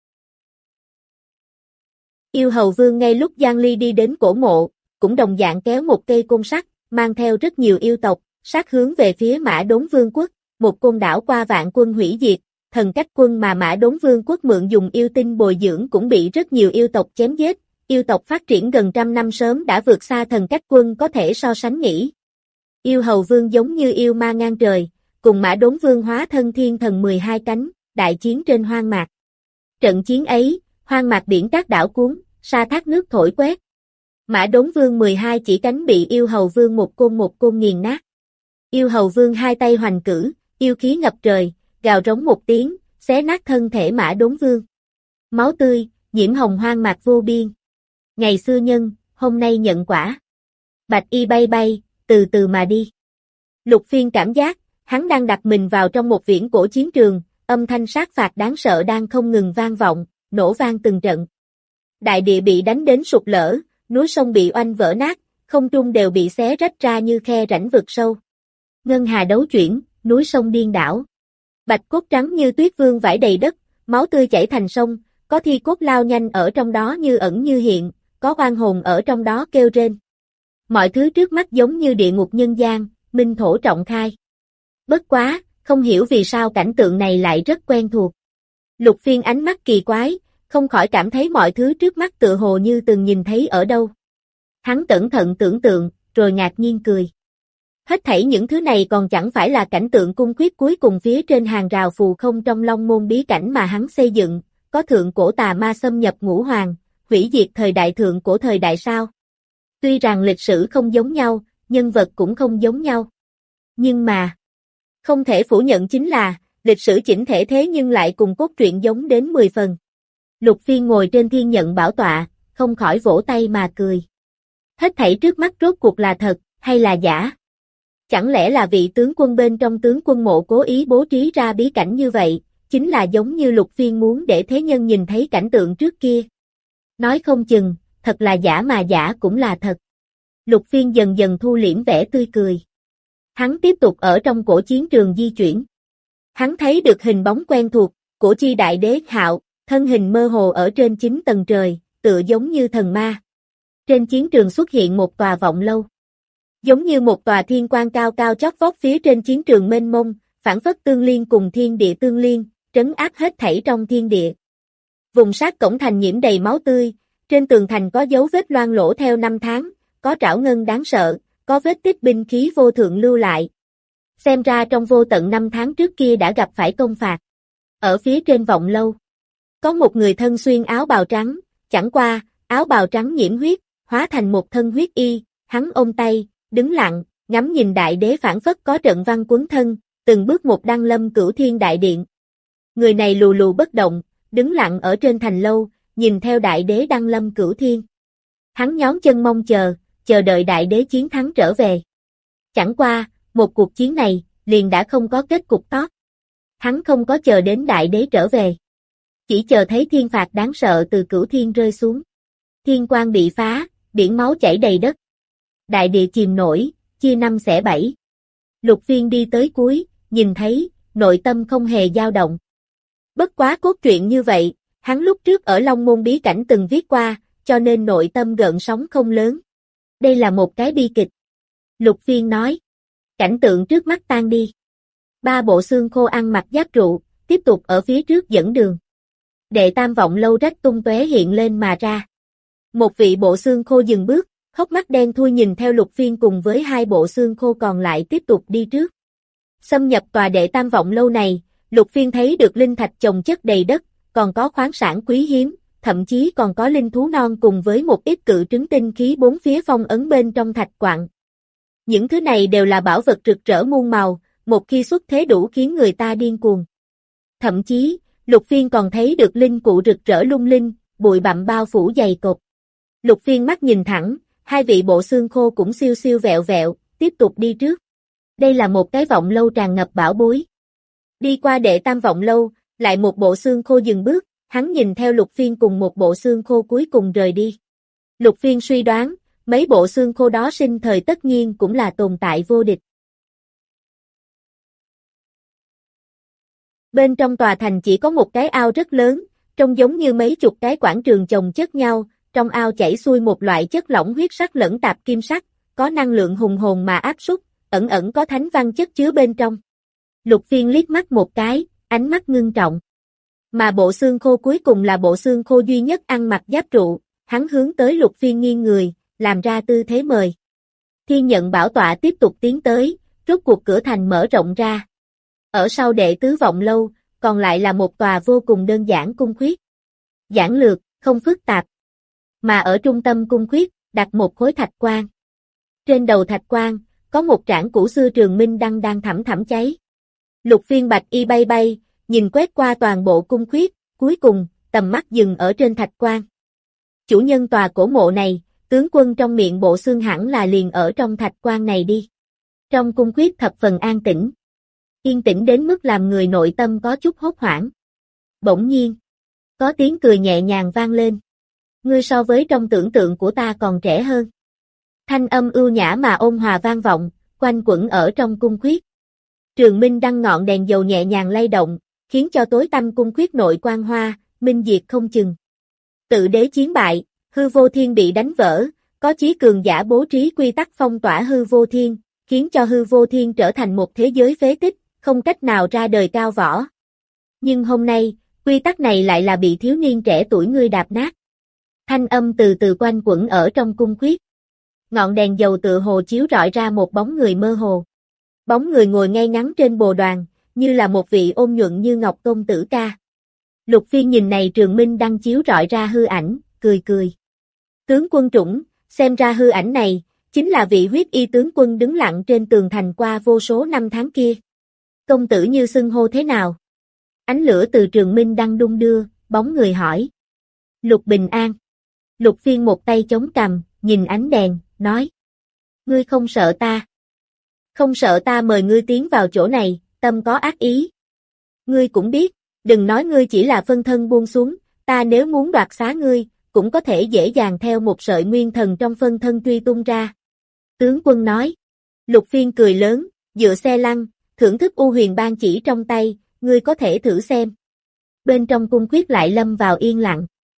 Speaker 2: Yêu Hầu Vương ngay lúc Giang Ly đi đến cổ mộ, cũng đồng dạng kéo một cây côn sắt, mang theo rất nhiều yêu tộc, sát hướng về phía Mã Đốn Vương quốc, một côn đảo qua vạn quân hủy diệt, thần cách quân mà Mã Đốn Vương quốc mượn dùng yêu tinh bồi dưỡng cũng bị rất nhiều yêu tộc chém giết, yêu tộc phát triển gần trăm năm sớm đã vượt xa thần cách quân có thể so sánh nghĩ. Yêu Hầu Vương giống như yêu ma ngang trời, cùng Mã Đốn Vương hóa thân thiên thần mười hai cánh, đại chiến trên hoang mạc. Trận chiến ấy, hoang mạc biển cát đảo cuốn, sa thác nước thổi quét. Mã Đốn Vương mười hai chỉ cánh bị Yêu Hầu Vương một côn một côn nghiền nát. Yêu Hầu Vương hai tay hoành cử, yêu khí ngập trời, gào rống một tiếng, xé nát thân thể Mã Đốn Vương. Máu tươi, nhiễm hồng hoang mạc vô biên. Ngày xưa nhân, hôm nay nhận quả. Bạch y bay bay, từ từ mà đi. Lục Phiên cảm giác, hắn đang đặt mình vào trong một viễn cổ chiến trường, âm thanh sát phạt đáng sợ đang không ngừng vang vọng, nổ vang từng trận. Đại địa bị đánh đến sụp lở, núi sông bị oanh vỡ nát, không trung đều bị xé rách ra như khe rãnh vực sâu. Ngân hà đấu chuyển, núi sông điên đảo. Bạch cốt trắng như tuyết vương vãi đầy đất, máu tươi chảy thành sông, có thi cốt lao nhanh ở trong đó như ẩn như hiện, có oan hồn ở trong đó kêu rên. Mọi thứ trước mắt giống như địa ngục nhân gian, minh thổ trọng khai. Bất quá, không hiểu vì sao cảnh tượng này lại rất quen thuộc. Lục Phiên ánh mắt kỳ quái, không khỏi cảm thấy mọi thứ trước mắt tựa hồ như từng nhìn thấy ở đâu. Hắn cẩn thận tưởng tượng, rồi ngạc nhiên cười. Hết thảy những thứ này còn chẳng phải là cảnh tượng cung khuyết cuối cùng phía trên hàng rào phù không trong Long Môn bí cảnh mà hắn xây dựng, có thượng cổ tà ma xâm nhập ngũ hoàng, hủy diệt thời đại thượng cổ thời đại sao. Tuy rằng lịch sử không giống nhau, nhân vật cũng không giống nhau. Nhưng mà, không thể phủ nhận chính là, lịch sử chỉnh thể thế nhưng lại cùng cốt truyện giống đến mười phần. Lục Phiên ngồi trên thiên nhận bảo tọa, không khỏi vỗ tay mà cười. Hết thảy trước mắt rốt cuộc là thật, hay là giả? Chẳng lẽ là vị tướng quân bên trong tướng quân mộ cố ý bố trí ra bí cảnh như vậy, chính là giống như Lục Phiên muốn để thế nhân nhìn thấy cảnh tượng trước kia? Nói không chừng, thật là giả mà giả cũng là thật. Lục Phiên dần dần thu liễm vẻ tươi cười. Hắn tiếp tục ở trong cổ chiến trường di chuyển. Hắn thấy được hình bóng quen thuộc, của Chi Đại Đế Hạo, thân hình mơ hồ ở trên chín tầng trời, tựa giống như thần ma. Trên chiến trường xuất hiện một tòa vọng lâu. Giống như một tòa thiên quan cao cao chót vót phía trên chiến trường mênh mông, phảng phất tương liên cùng thiên địa tương liên, trấn áp hết thảy trong thiên địa. Vùng sát cổng thành nhiễm đầy máu tươi, trên tường thành có dấu vết loang lỗ theo năm tháng, có trảo ngân đáng sợ, có vết tích binh khí vô thượng lưu lại. Xem ra trong vô tận năm tháng trước kia đã gặp phải công phạt. Ở phía trên vọng lâu, có một người thân xuyên áo bào trắng, chẳng qua, áo bào trắng nhiễm huyết, hóa thành một thân huyết y, hắn ôm tay, đứng lặng, ngắm nhìn đại đế phảng phất có trận văn quấn thân, từng bước một đăng lâm cửu thiên đại điện. Người này lù lù bất động, đứng lặng ở trên thành lâu, nhìn theo đại đế đăng lâm cửu thiên. Hắn nhón chân mong chờ, chờ đợi đại đế chiến thắng trở về. Chẳng qua, một cuộc chiến này, liền đã không có kết cục tốt. Hắn không có chờ đến đại đế trở về. Chỉ chờ thấy thiên phạt đáng sợ từ cửu thiên rơi xuống. Thiên quang bị phá, biển máu chảy đầy đất. Đại địa chìm nổi, chia năm xẻ bảy. Lục Phiên đi tới cuối, nhìn thấy, nội tâm không hề dao động. Bất quá cốt truyện như vậy, hắn lúc trước ở Long Môn bí cảnh từng viết qua, cho nên nội tâm gợn sóng không lớn. Đây là một cái bi kịch. Lục Phiên nói. Cảnh tượng trước mắt tan đi. Ba bộ xương khô ăn mặc giáp trụ, tiếp tục ở phía trước dẫn đường. Đệ tam vọng lâu rách tung tóe hiện lên mà ra. Một vị bộ xương khô dừng bước, hốc mắt đen thui nhìn theo Lục Phiên cùng với hai bộ xương khô còn lại tiếp tục đi trước. Xâm nhập tòa đệ tam vọng lâu này, Lục Phiên thấy được linh thạch chồng chất đầy đất, còn có khoáng sản quý hiếm, thậm chí còn có linh thú non cùng với một ít cự trứng tinh khí bốn phía phong ấn bên trong thạch quặng. Những thứ này đều là bảo vật rực rỡ muôn màu, một khi xuất thế đủ khiến người ta điên cuồng. Thậm chí, Lục Phiên còn thấy được linh cụ rực rỡ lung linh, bụi bặm bao phủ dày cộp. Lục Phiên mắt nhìn thẳng, hai vị bộ xương khô cũng siêu siêu vẹo vẹo, tiếp tục đi trước. Đây là một cái vọng lâu tràn ngập bảo bối. Đi qua đệ tam vọng lâu, lại một bộ xương khô dừng bước, hắn nhìn theo Lục Phiên cùng một bộ xương khô cuối cùng rời đi. Lục Phiên suy đoán, mấy bộ xương khô đó sinh thời tất nhiên cũng là tồn tại vô địch. Bên trong tòa thành chỉ có một cái ao rất lớn, trông giống như mấy chục cái quảng trường chồng chất nhau, trong ao chảy xuôi một loại chất lỏng huyết sắc lẫn tạp kim sắc, có năng lượng hùng hồn mà áp súc, ẩn ẩn có thánh văn chất chứa bên trong. Lục Phiên liếc mắt một cái, ánh mắt ngưng trọng. Mà bộ xương khô cuối cùng là bộ xương khô duy nhất ăn mặc giáp trụ, hắn hướng tới Lục Phiên nghiêng người, làm ra tư thế mời. Thiên nhận bảo tọa tiếp tục tiến tới, rốt cuộc cửa thành mở rộng ra. Ở sau đệ tứ vọng lâu, còn lại là một tòa vô cùng đơn giản cung khuyết. Giản lược, không phức tạp. Mà ở trung tâm cung khuyết, đặt một khối thạch quan. Trên đầu thạch quan, có một trảng cũ xưa trường minh đăng đang thẳm thẳm cháy. Lục Phiên bạch y bay bay, nhìn quét qua toàn bộ cung khuyết, cuối cùng, tầm mắt dừng ở trên thạch quan. Chủ nhân tòa cổ mộ này, tướng quân trong miệng bộ xương hẳn là liền ở trong thạch quan này đi. Trong cung khuyết thập phần an tĩnh. Yên tĩnh đến mức làm người nội tâm có chút hốt hoảng. Bỗng nhiên, có tiếng cười nhẹ nhàng vang lên. Ngươi so với trong tưởng tượng của ta còn trẻ hơn. Thanh âm ưu nhã mà ôn hòa vang vọng, quanh quẩn ở trong cung khuyết. Trường minh đăng ngọn đèn dầu nhẹ nhàng lay động, khiến cho tối tăm cung khuyết nội quang hoa, minh diệt không chừng. Tự đế chiến bại, hư vô thiên bị đánh vỡ, có chí cường giả bố trí quy tắc phong tỏa hư vô thiên, khiến cho hư vô thiên trở thành một thế giới phế tích, không cách nào ra đời cao võ. Nhưng hôm nay, quy tắc này lại là bị thiếu niên trẻ tuổi ngươi đạp nát. Thanh âm từ từ quanh quẩn ở trong cung khuyết. Ngọn đèn dầu tựa hồ chiếu rọi ra một bóng người mơ hồ. Bóng người ngồi ngay ngắn trên bồ đoàn, như là một vị ôn nhuận như ngọc công tử ca. Lục Phiên nhìn này trường minh đăng chiếu rọi ra hư ảnh, cười cười. Tướng quân Trũng, xem ra hư ảnh này, chính là vị huyết y tướng quân đứng lặng trên tường thành qua vô số năm tháng kia. Công tử như xưng hô thế nào? Ánh lửa từ trường minh đăng đung đưa, bóng người hỏi. Lục Bình An. Lục Phiên một tay chống cằm, nhìn ánh đèn, nói. Ngươi không sợ ta. Không sợ ta mời ngươi tiến vào chỗ này, tâm có ác ý. Ngươi cũng biết, đừng nói ngươi chỉ là phân thân buông xuống, ta nếu muốn đoạt xá ngươi, cũng có thể dễ dàng theo một sợi nguyên thần trong phân thân truy tung ra. Tướng quân nói. Lục Phiên cười lớn, dựa xe lăn, thưởng thức u huyền ban chỉ trong tay, ngươi có thể thử xem. Bên trong cung khuyết lại lâm vào yên lặng.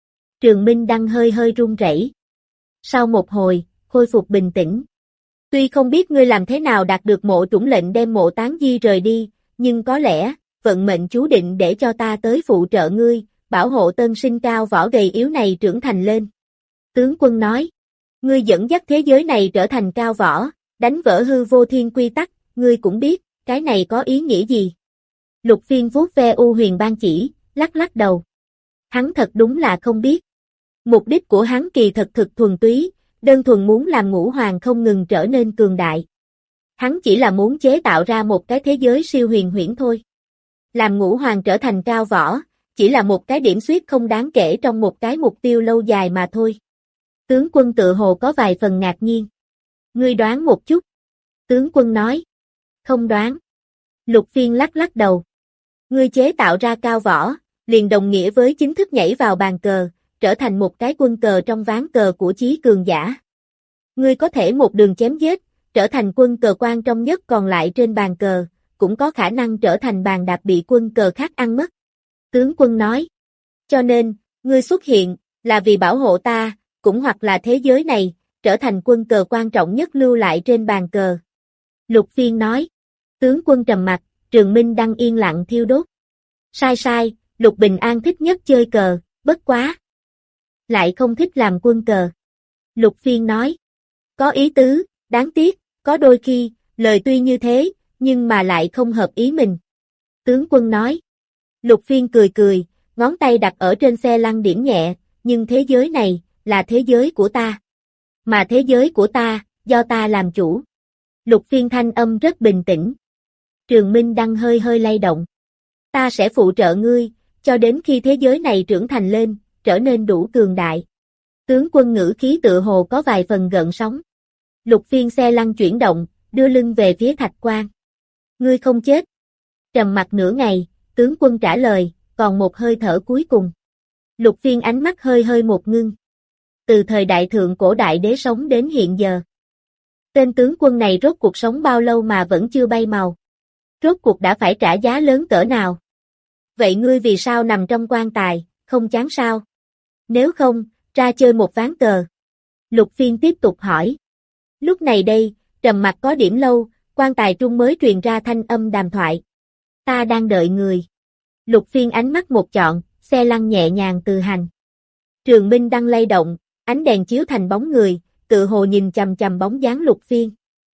Speaker 2: Trường Minh Đăng hơi hơi run rẩy. Sau một hồi, khôi phục bình tĩnh. Tuy không biết ngươi làm thế nào đạt được Mộ Trũng lệnh đem Mộ Tán Di rời đi, nhưng có lẽ, vận mệnh chú định để cho ta tới phụ trợ ngươi, bảo hộ tân sinh cao võ gầy yếu này trưởng thành lên. Tướng quân nói, ngươi dẫn dắt thế giới này trở thành cao võ, đánh vỡ hư vô thiên quy tắc, ngươi cũng biết, cái này có ý nghĩa gì? Lục Phiên vuốt ve U Huyền Ban chỉ, lắc lắc đầu. Hắn thật đúng là không biết. Mục đích của hắn kỳ thật thực thuần túy, đơn thuần muốn làm Ngũ Hoàng không ngừng trở nên cường đại. Hắn chỉ là muốn chế tạo ra một cái thế giới siêu huyền huyễn thôi. Làm Ngũ Hoàng trở thành cao võ, chỉ là một cái điểm xuyết không đáng kể trong một cái mục tiêu lâu dài mà thôi. Tướng quân tự hồ có vài phần ngạc nhiên. Ngươi đoán một chút. Tướng quân nói. Không đoán. Lục Phiên lắc lắc đầu. Ngươi chế tạo ra cao võ, liền đồng nghĩa với chính thức nhảy vào bàn cờ, trở thành một cái quân cờ trong ván cờ của chí cường giả. Ngươi có thể một đường chém giết, trở thành quân cờ quan trọng nhất còn lại trên bàn cờ, cũng có khả năng trở thành bàn đạp bị quân cờ khác ăn mất. Tướng quân nói. Cho nên, ngươi xuất hiện, là vì bảo hộ ta, cũng hoặc là thế giới này, trở thành quân cờ quan trọng nhất lưu lại trên bàn cờ. Lục Phiên nói. Tướng quân trầm mặt, Trường Minh Đăng yên lặng thiêu đốt. Sai sai, Lục Bình An thích nhất chơi cờ, bất quá. Lại không thích làm quân cờ. Lục Phiên nói. Có ý tứ, đáng tiếc, có đôi khi, lời tuy như thế, nhưng mà lại không hợp ý mình. Tướng quân nói. Lục Phiên cười cười, ngón tay đặt ở trên xe lăn điểm nhẹ, nhưng thế giới này, là thế giới của ta. Mà thế giới của ta, do ta làm chủ. Lục Phiên thanh âm rất bình tĩnh. Trường Minh Đăng hơi hơi lay động. Ta sẽ phụ trợ ngươi, cho đến khi thế giới này trưởng thành lên, trở nên đủ cường đại. Tướng quân ngữ khí tự hồ có vài phần gợn sóng. Lục Phiên xe lăn chuyển động, đưa lưng về phía Thạch Quan. Ngươi không chết. Trầm mặt nửa ngày, tướng quân trả lời, còn một hơi thở cuối cùng. Lục Phiên ánh mắt hơi hơi một ngưng. Từ thời đại thượng cổ đại đế sống đến hiện giờ. Tên tướng quân này rốt cuộc sống bao lâu mà vẫn chưa bay màu. Rốt cuộc đã phải trả giá lớn cỡ nào. Vậy ngươi vì sao nằm trong quan tài, không chán sao? Nếu không, ra chơi một ván cờ. Lục Phiên tiếp tục hỏi. Lúc này đây, trầm mặc có điểm lâu, quan tài trung mới truyền ra thanh âm đàm thoại. Ta đang đợi người. Lục Phiên ánh mắt một chọn, xe lăn nhẹ nhàng từ hành. Trường Minh Đăng lay động, ánh đèn chiếu thành bóng người, tự hồ nhìn chằm chằm bóng dáng Lục Phiên.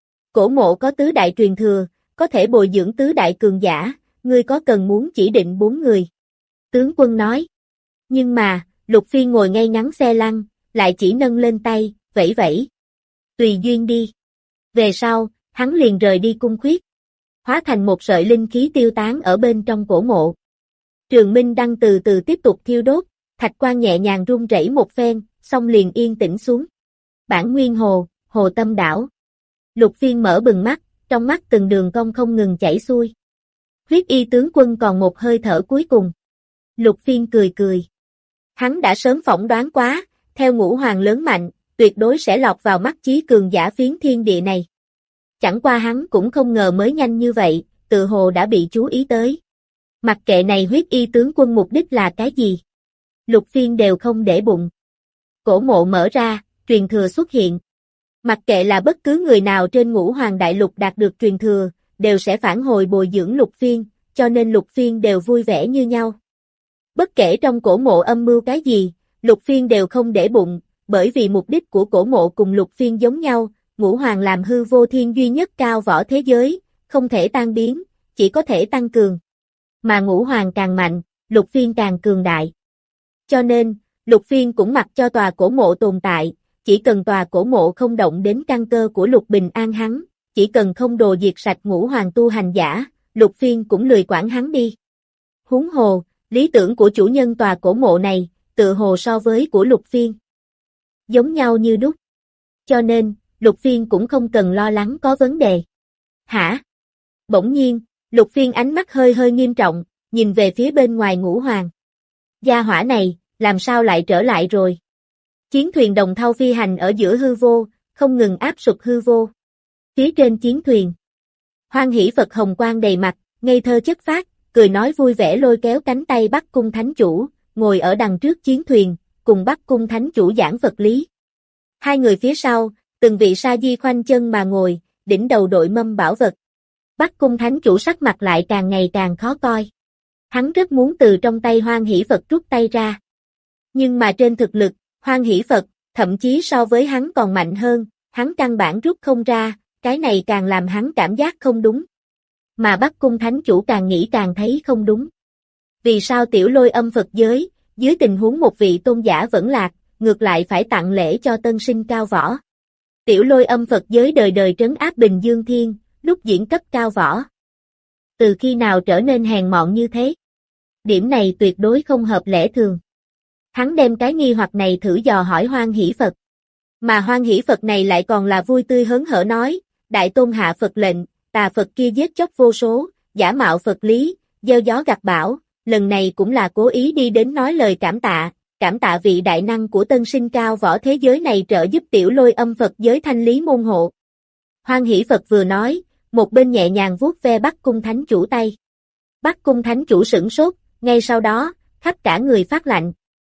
Speaker 2: Cổ Mộ có tứ đại truyền thừa, có thể bồi dưỡng tứ đại cường giả, ngươi có cần muốn chỉ định bốn người. Tướng quân nói. Nhưng mà, Lục Phiên ngồi ngay ngắn xe lăn, lại chỉ nâng lên tay, vẫy vẫy. Tùy duyên đi. Về sau, hắn liền rời đi cung khuyết. Hóa thành một sợi linh khí tiêu tán ở bên trong cổ mộ. Trường Minh Đăng từ từ tiếp tục thiêu đốt, Thạch Quan nhẹ nhàng rung rẩy một phen, xong liền yên tĩnh xuống. Bản Nguyên Hồ, Hồ Tâm Đảo. Lục Phiên mở bừng mắt, trong mắt từng đường cong không ngừng chảy xuôi. Huyết Y tướng quân còn một hơi thở cuối cùng. Lục Phiên cười cười. Hắn đã sớm phỏng đoán quá, theo Ngũ Hoàng lớn mạnh, tuyệt đối sẽ lọt vào mắt chí cường giả phiến thiên địa này. Chẳng qua hắn cũng không ngờ mới nhanh như vậy, tự hồ đã bị chú ý tới. Mặc kệ này Huyết Y tướng quân mục đích là cái gì? Lục Phiên đều không để bụng. Cổ mộ mở ra, truyền thừa xuất hiện. Mặc kệ là bất cứ người nào trên Ngũ Hoàng đại lục đạt được truyền thừa, đều sẽ phản hồi bồi dưỡng Lục Phiên, cho nên Lục Phiên đều vui vẻ như nhau. Bất kể trong cổ mộ âm mưu cái gì, Lục Phiên đều không để bụng, bởi vì mục đích của cổ mộ cùng Lục Phiên giống nhau, Ngũ Hoàng làm hư vô thiên duy nhất cao võ thế giới, không thể tan biến, chỉ có thể tăng cường. Mà Ngũ Hoàng càng mạnh, Lục Phiên càng cường đại. Cho nên, Lục Phiên cũng mặc cho tòa cổ mộ tồn tại, chỉ cần tòa cổ mộ không động đến căn cơ của Lục Bình An hắn, chỉ cần không đồ diệt sạch Ngũ Hoàng tu hành giả, Lục Phiên cũng lười quản hắn đi. Huống hồ, lý tưởng của chủ nhân tòa cổ mộ này, tự hồ so với của Lục Phiên giống nhau như đúc. Cho nên, Lục Phiên cũng không cần lo lắng có vấn đề. Hả? Bỗng nhiên, Lục Phiên ánh mắt hơi hơi nghiêm trọng, nhìn về phía bên ngoài Ngũ Hoàng. Gia hỏa này, làm sao lại trở lại rồi? Chiến thuyền đồng thau phi hành ở giữa hư vô, không ngừng áp sụp hư vô. Phía trên chiến thuyền, Hoan Hỷ Phật hồng quang đầy mặt, ngây thơ chất phác, cười nói vui vẻ lôi kéo cánh tay Bắc Cung Thánh Chủ, ngồi ở đằng trước chiến thuyền, cùng Bắc Cung Thánh Chủ giảng Phật lý. Hai người phía sau, từng vị sa di khoanh chân mà ngồi, đỉnh đầu đội mâm bảo vật. Bắc Cung Thánh Chủ sắc mặt lại càng ngày càng khó coi. Hắn rất muốn từ trong tay Hoan Hỷ Phật rút tay ra. Nhưng mà trên thực lực, Hoan Hỷ Phật, thậm chí so với hắn còn mạnh hơn, hắn căn bản rút không ra, cái này càng làm hắn cảm giác không đúng. Mà Bắc Cung Thánh Chủ càng nghĩ càng thấy không đúng. Vì sao Tiểu Lôi Âm Phật giới, dưới tình huống một vị tôn giả vẫn lạc, ngược lại phải tặng lễ cho tân sinh cao võ? Tiểu Lôi Âm Phật giới đời đời trấn áp Bình Dương Thiên, lúc diễn cấp cao võ. Từ khi nào trở nên hèn mọn như thế? Điểm này tuyệt đối không hợp lẽ thường. Hắn đem cái nghi hoặc này thử dò hỏi Hoan Hỷ Phật. Mà Hoan Hỷ Phật này lại còn là vui tươi hớn hở nói, Đại Tôn hạ Phật lệnh, tà Phật kia giết chóc vô số, giả mạo Phật lý, gieo gió gặt bão, lần này cũng là cố ý đi đến nói lời cảm tạ, cảm tạ vị đại năng của tân sinh cao võ thế giới này trợ giúp Tiểu Lôi Âm Phật giới thanh lý môn hộ. Hoan Hỷ Phật vừa nói, một bên nhẹ nhàng vuốt ve Bắc Cung Thánh Chủ tay. Bắc Cung Thánh Chủ sửng sốt, ngay sau đó, khắp cả người phát lạnh.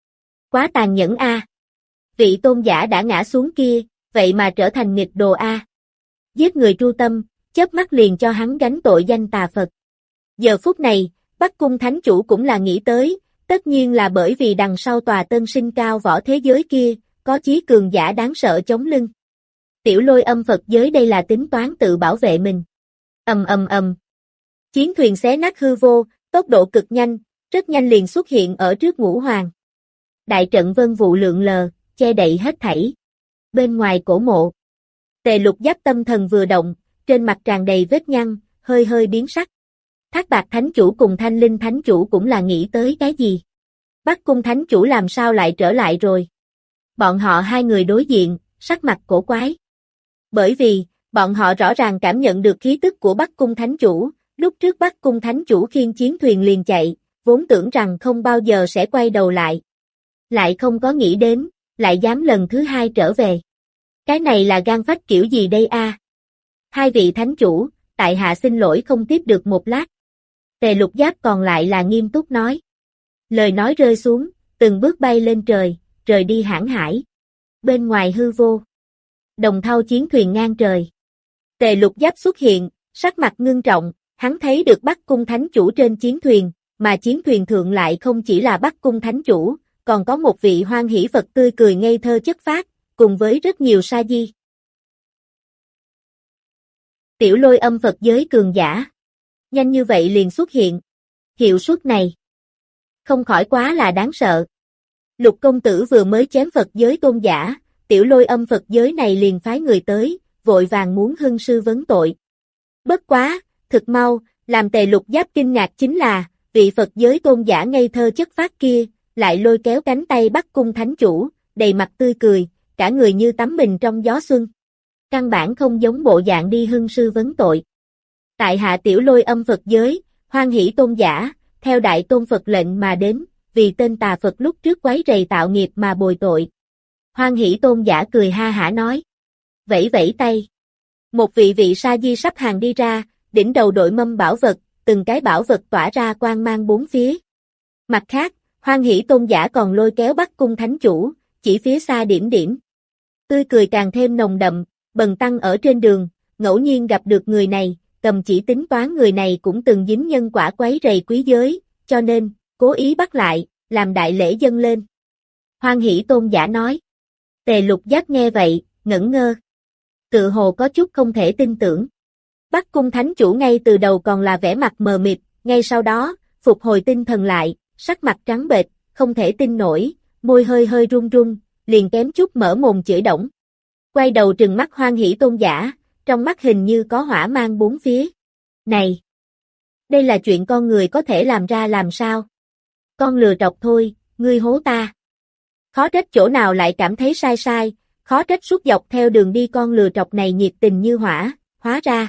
Speaker 2: Quá tàn nhẫn a. Vị tôn giả đã ngã xuống kia, vậy mà trở thành nghịch đồ a. Giết người tru tâm, chớp mắt liền cho hắn gánh tội danh tà Phật. Giờ phút này, Bắc Cung Thánh Chủ cũng là nghĩ tới, tất nhiên là bởi vì đằng sau tòa tân sinh cao võ thế giới kia, có chí cường giả đáng sợ chống lưng. Tiểu Lôi Âm Phật giới đây là tính toán tự bảo vệ mình. Ầm ầm ầm. Chiến thuyền xé nát hư vô, tốc độ cực nhanh, rất nhanh liền xuất hiện ở trước Ngũ Hoàng. Đại trận vân vụ lượn lờ, che đậy hết thảy. Bên ngoài cổ mộ, Tề Lục Giáp tâm thần vừa động, trên mặt tràn đầy vết nhăn, hơi hơi biến sắc. Thác Bạt Thánh Chủ cùng Thanh Linh Thánh Chủ cũng là nghĩ tới cái gì? Bắc Cung Thánh Chủ làm sao lại trở lại rồi? Bọn họ hai người đối diện, sắc mặt cổ quái. Bởi vì, bọn họ rõ ràng cảm nhận được khí tức của Bắc Cung Thánh Chủ, lúc trước Bắc Cung Thánh Chủ khiêng chiến thuyền liền chạy, vốn tưởng rằng không bao giờ sẽ quay đầu lại. Lại không có nghĩ đến, lại dám lần thứ hai trở về. Cái này là gan phách kiểu gì đây a? Hai vị Thánh Chủ, tại hạ xin lỗi không tiếp được một lát. Tề Lục Giáp còn lại là nghiêm túc nói. Lời nói rơi xuống, từng bước bay lên trời, rời đi hãn hải. Bên ngoài hư vô, đồng thau chiến thuyền ngang trời. Tề Lục Giáp xuất hiện, sắc mặt ngưng trọng, hắn thấy được Bắc Cung Thánh Chủ trên chiến thuyền, mà chiến thuyền thượng lại không chỉ là Bắc Cung Thánh Chủ, còn có một vị Hoan Hỷ Phật tươi cười ngây thơ chất phác, cùng với rất nhiều sa di. Tiểu Lôi Âm Phật giới cường giả. Nhanh như vậy liền xuất hiện. Hiệu suất này không khỏi quá là đáng sợ. Lục công tử vừa mới chém Phật giới tôn giả, Tiểu Lôi Âm Phật giới này liền phái người tới, vội vàng muốn hưng sư vấn tội. Bất quá, thực mau, làm Tề Lục Giáp kinh ngạc chính là, vị Phật giới tôn giả ngây thơ chất phác kia, lại lôi kéo cánh tay Bắc Cung Thánh Chủ, đầy mặt tươi cười, cả người như tắm mình trong gió xuân. Căn bản không giống bộ dạng đi hưng sư vấn tội. Tại hạ Tiểu Lôi Âm Phật giới, Hoan Hỷ tôn giả, theo Đại Tôn Phật lệnh mà đến, vì tên tà Phật lúc trước quấy rầy tạo nghiệp mà bồi tội. Hoan Hỷ tôn giả cười ha hả nói. Vẫy vẫy tay. Một vị vị sa di sắp hàng đi ra, đỉnh đầu đội mâm bảo vật, từng cái bảo vật tỏa ra quang mang bốn phía. Mặt khác, Hoan Hỷ tôn giả còn lôi kéo Bắc Cung Thánh Chủ, chỉ phía xa điểm điểm. Tươi cười càng thêm nồng đậm, bần tăng ở trên đường, ngẫu nhiên gặp được người này, cầm chỉ tính toán người này cũng từng dính nhân quả quấy rầy quý giới, cho nên, cố ý bắt lại, làm đại lễ dâng lên. Hoan Hỷ tôn giả nói. Tề Lục Giáp nghe vậy, ngẩn ngơ. Tự hồ có chút không thể tin tưởng. Bắc Cung Thánh Chủ ngay từ đầu còn là vẻ mặt mờ mịt, ngay sau đó, phục hồi tinh thần lại, sắc mặt trắng bệch, không thể tin nổi, môi hơi hơi run run, liền kém chút mở mồm chửi đổng. Quay đầu trừng mắt Hoan Hỷ tôn giả, trong mắt hình như có hỏa mang bốn phía. Này! Đây là chuyện con người có thể làm ra làm sao? Con lừa trọc thôi, ngươi hố ta. Khó trách chỗ nào lại cảm thấy sai sai, khó trách suốt dọc theo đường đi con lừa trọc này nhiệt tình như hỏa, hóa ra.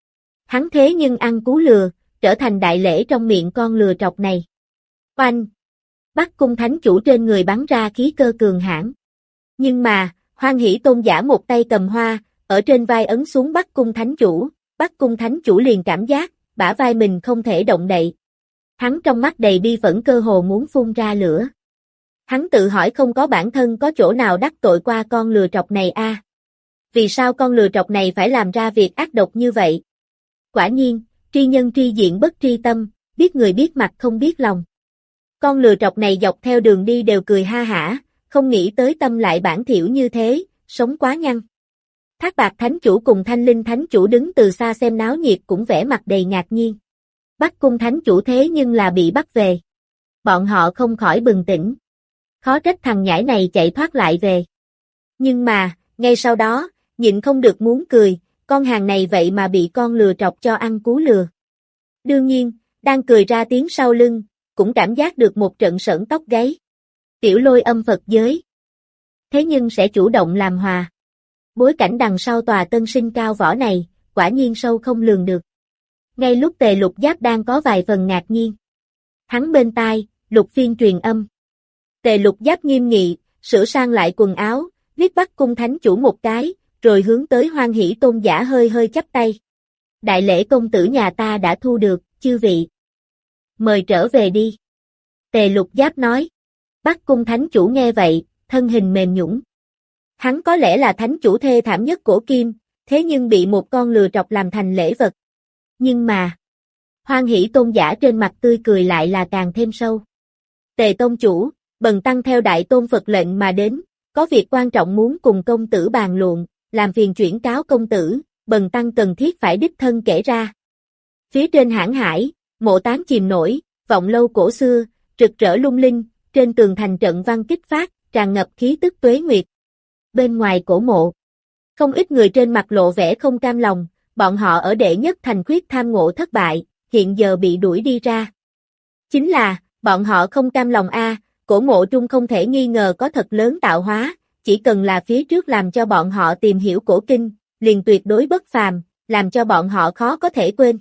Speaker 2: Hắn thế nhưng ăn cú lừa, trở thành đại lễ trong miệng con lừa trọc này. Oanh! Bắc Cung Thánh Chủ trên người bắn ra khí cơ cường hãn. Nhưng mà, Hoan Hỷ tôn giả một tay cầm hoa, ở trên vai ấn xuống Bắc Cung Thánh Chủ, Bắc Cung Thánh Chủ liền cảm giác, bả vai mình không thể động đậy. Hắn trong mắt đầy bi phẫn cơ hồ muốn phun ra lửa. Hắn tự hỏi không có bản thân có chỗ nào đắc tội qua con lừa trọc này a. À? Vì sao con lừa trọc này phải làm ra việc ác độc như vậy? Quả nhiên, tri nhân tri diện bất tri tâm, biết người biết mặt không biết lòng. Con lừa trọc này dọc theo đường đi đều cười ha hả, không nghĩ tới tâm lại bản thiểu như thế, sống quá nhăn. Thác Bạt Thánh Chủ cùng Thanh Linh Thánh Chủ đứng từ xa xem náo nhiệt cũng vẻ mặt đầy ngạc nhiên. Bắc Cung Thánh Chủ thế nhưng là bị bắt về. Bọn họ không khỏi bừng tỉnh. Khó trách thằng nhãi này chạy thoát lại về. Nhưng mà, ngay sau đó, nhịn không được muốn cười, con hàng này vậy mà bị con lừa trọc cho ăn cú lừa. Đương nhiên, đang cười ra tiếng sau lưng, cũng cảm giác được một trận sởn tóc gáy. Tiểu Lôi âm Phật giới. Thế nhưng sẽ chủ động làm hòa. Bối cảnh đằng sau tòa tân sinh cao võ này, quả nhiên sâu không lường được. Ngay lúc Tề Lục Giáp đang có vài phần ngạc nhiên. Hắn bên tai, Lục Phiên truyền âm. Tề Lục Giáp nghiêm nghị, sửa sang lại quần áo, liếc Bắc Cung Thánh Chủ một cái, rồi hướng tới Hoan Hỷ Tôn giả hơi hơi chắp tay. Đại lễ công tử nhà ta đã thu được, chư vị. Mời trở về đi. Tề Lục Giáp nói. Bắc Cung Thánh Chủ nghe vậy, thân hình mềm nhũn. Hắn có lẽ là thánh chủ thê thảm nhất cổ kim, thế nhưng bị một con lừa trọc làm thành lễ vật. Nhưng mà, Hoan Hỷ Tôn giả trên mặt tươi cười lại là càng thêm sâu. Tề Tôn Chủ, bần tăng theo Đại Tôn Phật lệnh mà đến, có việc quan trọng muốn cùng công tử bàn luận, làm phiền chuyển cáo công tử, bần tăng cần thiết phải đích thân kể ra. Phía trên hãn hải, mộ tán chìm nổi, vọng lâu cổ xưa, rực rỡ lung linh, trên tường thành trận văn kích phát, tràn ngập khí tức tuế nguyệt. Bên ngoài cổ mộ, không ít người trên mặt lộ vẻ không cam lòng, bọn họ ở đệ nhất thành khuyết tham ngộ thất bại, hiện giờ bị đuổi đi ra. Chính là, bọn họ không cam lòng a, cổ mộ trung không thể nghi ngờ có thật lớn tạo hóa, chỉ cần là phía trước làm cho bọn họ tìm hiểu cổ kinh, liền tuyệt đối bất phàm, làm cho bọn họ khó có thể quên.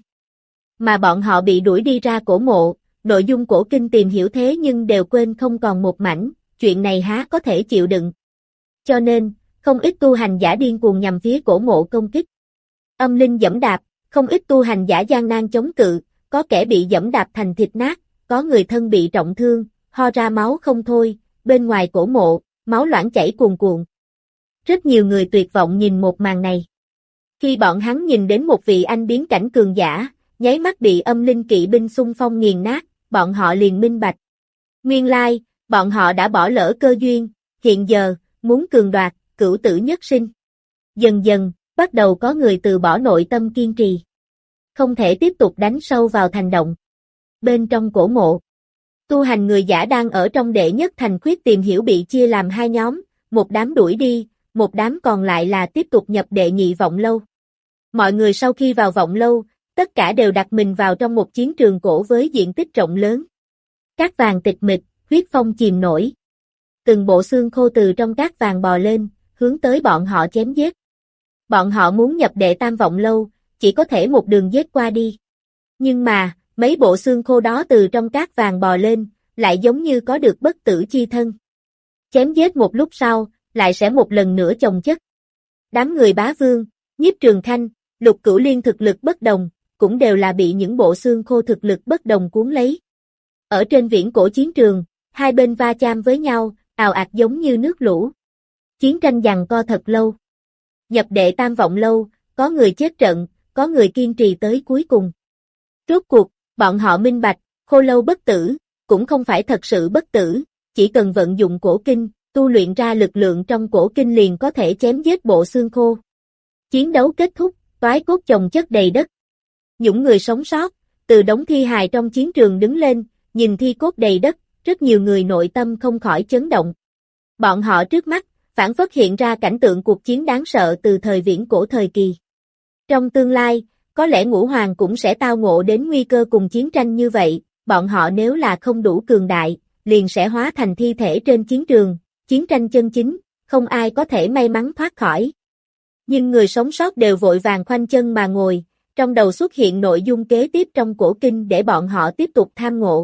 Speaker 2: Mà bọn họ bị đuổi đi ra cổ mộ, nội dung cổ kinh tìm hiểu thế nhưng đều quên không còn một mảnh, chuyện này há có thể chịu đựng. Cho nên, không ít tu hành giả điên cuồng nhằm phía cổ mộ công kích. Âm linh dẫm đạp, không ít tu hành giả gian nan chống cự, có kẻ bị dẫm đạp thành thịt nát, có người thân bị trọng thương, ho ra máu không thôi, bên ngoài cổ mộ, máu loãng chảy cuồn cuộn. Rất nhiều người tuyệt vọng nhìn một màn này. Khi bọn hắn nhìn đến một vị anh biến cảnh cường giả, nháy mắt bị âm linh kỵ binh xung phong nghiền nát, bọn họ liền minh bạch. Nguyên lai, bọn họ đã bỏ lỡ cơ duyên, hiện giờ, muốn cường đoạt, cửu tử nhất sinh. Dần dần, bắt đầu có người từ bỏ nội tâm kiên trì. Không thể tiếp tục đánh sâu vào thành động. Bên trong cổ mộ, tu hành người giả đang ở trong đệ nhất thành khuyết tìm hiểu bị chia làm hai nhóm, một đám đuổi đi, một đám còn lại là tiếp tục nhập đệ nhị vọng lâu. Mọi người sau khi vào vọng lâu, tất cả đều đặt mình vào trong một chiến trường cổ với diện tích rộng lớn. Cát vàng tịch mịch, huyết phong chìm nổi. Từng bộ xương khô từ trong cát vàng bò lên, hướng tới bọn họ chém giết. Bọn họ muốn nhập đệ tam vọng lâu, chỉ có thể một đường giết qua đi. Nhưng mà, mấy bộ xương khô đó từ trong cát vàng bò lên, lại giống như có được bất tử chi thân. Chém giết một lúc sau, lại sẽ một lần nữa chồng chất. Đám người Bá Vương, Nhiếp Trường Khanh, Lục Cửu Liên thực lực bất đồng, cũng đều là bị những bộ xương khô thực lực bất đồng cuốn lấy. Ở trên viễn cổ chiến trường, hai bên va chạm với nhau, ào ạt giống như nước lũ. Chiến tranh giằng co thật lâu. Nhập đệ tam vọng lâu, có người chết trận, có người kiên trì tới cuối cùng. Rốt cuộc, bọn họ minh bạch, khô lâu bất tử, cũng không phải thật sự bất tử, chỉ cần vận dụng cổ kinh, tu luyện ra lực lượng trong cổ kinh liền có thể chém giết bộ xương khô. Chiến đấu kết thúc, toái cốt chồng chất đầy đất. Những người sống sót, từ đống thi hài trong chiến trường đứng lên, nhìn thi cốt đầy đất, rất nhiều người nội tâm không khỏi chấn động. Bọn họ trước mắt, phản phất hiện ra cảnh tượng cuộc chiến đáng sợ từ thời viễn cổ thời kỳ. Trong tương lai, có lẽ Ngũ Hoàng cũng sẽ tao ngộ đến nguy cơ cùng chiến tranh như vậy, bọn họ nếu là không đủ cường đại, liền sẽ hóa thành thi thể trên chiến trường, chiến tranh chân chính, không ai có thể may mắn thoát khỏi. Nhưng người sống sót đều vội vàng khoanh chân mà ngồi, trong đầu xuất hiện nội dung kế tiếp trong cổ kinh để bọn họ tiếp tục tham ngộ.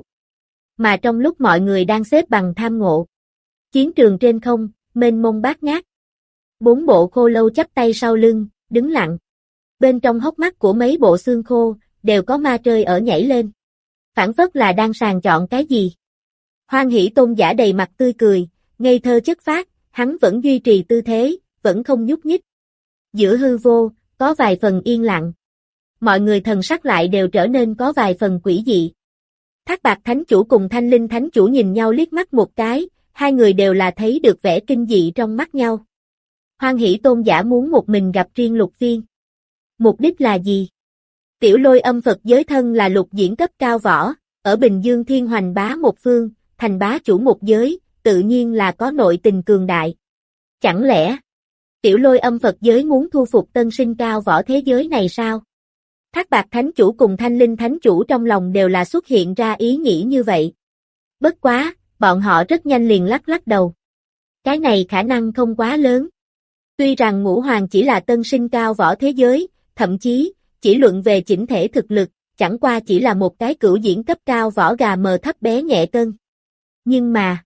Speaker 2: Mà trong lúc mọi người đang xếp bằng tham ngộ, chiến trường trên không, mênh mông bát ngát. Bốn bộ khô lâu chắp tay sau lưng, đứng lặng. Bên trong hốc mắt của mấy bộ xương khô, đều có ma trơi ở nhảy lên. Phản phất là đang sàng chọn cái gì. Hoan Hỷ Tôn giả đầy mặt tươi cười, ngây thơ chất phác, hắn vẫn duy trì tư thế, vẫn không nhúc nhích. Giữa hư vô, có vài phần yên lặng. Mọi người thần sắc lại đều trở nên có vài phần quỷ dị. Thác Bạt Thánh Chủ cùng Thanh Linh Thánh Chủ nhìn nhau liếc mắt một cái, hai người đều là thấy được vẻ kinh dị trong mắt nhau. Hoan Hỷ Tôn giả muốn một mình gặp riêng Lục Phiên. Mục đích là gì? Tiểu Lôi Âm Phật giới thân là lục diễn cấp cao võ, ở Bình Dương Thiên Hoành bá một phương, thành bá chủ một giới, tự nhiên là có nội tình cường đại. Chẳng lẽ Tiểu Lôi Âm Phật giới muốn thu phục tân sinh cao võ thế giới này sao? Thác Bạt Thánh Chủ cùng Thanh Linh Thánh Chủ trong lòng đều là xuất hiện ra ý nghĩ như vậy. Bất quá, bọn họ rất nhanh liền lắc lắc đầu. Cái này khả năng không quá lớn. Tuy rằng Ngũ Hoàng chỉ là tân sinh cao võ thế giới, thậm chí, chỉ luận về chỉnh thể thực lực, chẳng qua chỉ là một cái cửu diễn cấp cao võ gà mờ thấp bé nhẹ cân. Nhưng mà,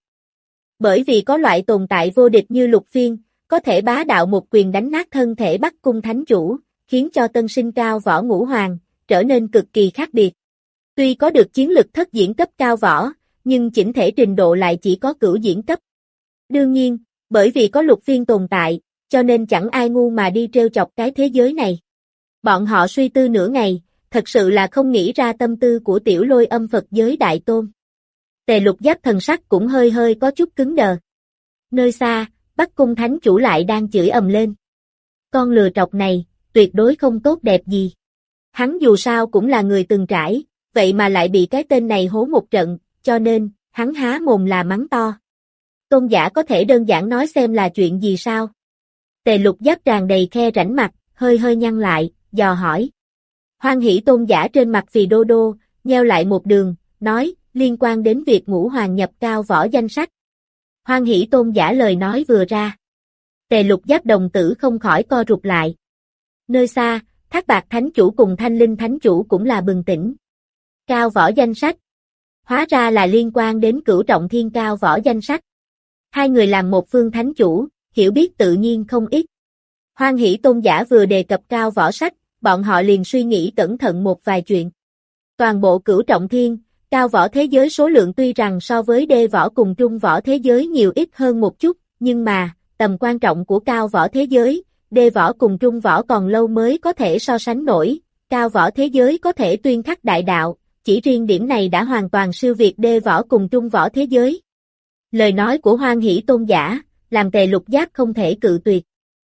Speaker 2: bởi vì có loại tồn tại vô địch như Lục Phiên, có thể bá đạo một quyền đánh nát thân thể Bắc Cung Thánh Chủ, khiến cho tân sinh cao võ Ngũ Hoàng, trở nên cực kỳ khác biệt. Tuy có được chiến lực thất diễn cấp cao võ, nhưng chỉnh thể trình độ lại chỉ có cửu diễn cấp. Đương nhiên, bởi vì có Lục Phiên tồn tại, cho nên chẳng ai ngu mà đi trêu chọc cái thế giới này. Bọn họ suy tư nửa ngày, thật sự là không nghĩ ra tâm tư của Tiểu Lôi Âm Phật giới đại tôn. Tề Lục Giáp thần sắc cũng hơi hơi có chút cứng đờ. Nơi xa, Bắc Cung Thánh Chủ lại đang chửi ầm lên. Con lừa trọc này, tuyệt đối không tốt đẹp gì. Hắn dù sao cũng là người từng trải, vậy mà lại bị cái tên này hố một trận, cho nên, hắn há mồm là mắng to. Tôn giả có thể đơn giản nói xem là chuyện gì sao? Tề Lục Giáp tràn đầy khe rãnh mặt, hơi hơi nhăn lại, dò hỏi. Hoan Hỷ Tôn giả trên mặt phì đô đô, nheo lại một đường, nói, liên quan đến việc Ngũ Hoàng nhập cao võ danh sách. Hoan Hỷ Tôn giả lời nói vừa ra. Tề Lục Giáp đồng tử không khỏi co rụt lại. Nơi xa, Thác Bạt Thánh Chủ cùng Thanh Linh Thánh Chủ cũng là bừng tỉnh. Cao võ danh sách. Hóa ra là liên quan đến Cửu Trọng Thiên cao võ danh sách. Hai người làm một phương Thánh Chủ, hiểu biết tự nhiên không ít. Hoan Hỷ Tôn giả vừa đề cập cao võ sách, bọn họ liền suy nghĩ cẩn thận một vài chuyện. Toàn bộ Cửu Trọng Thiên, cao võ thế giới số lượng tuy rằng so với đê võ cùng trung võ thế giới nhiều ít hơn một chút, nhưng mà, tầm quan trọng của cao võ thế giới, đê võ cùng trung võ còn lâu mới có thể so sánh nổi, cao võ thế giới có thể tuyên khắc đại đạo, chỉ riêng điểm này đã hoàn toàn siêu việt đê võ cùng trung võ thế giới. Lời nói của Hoan Hỷ Tôn giả, làm Tề Lục Giáp không thể cự tuyệt.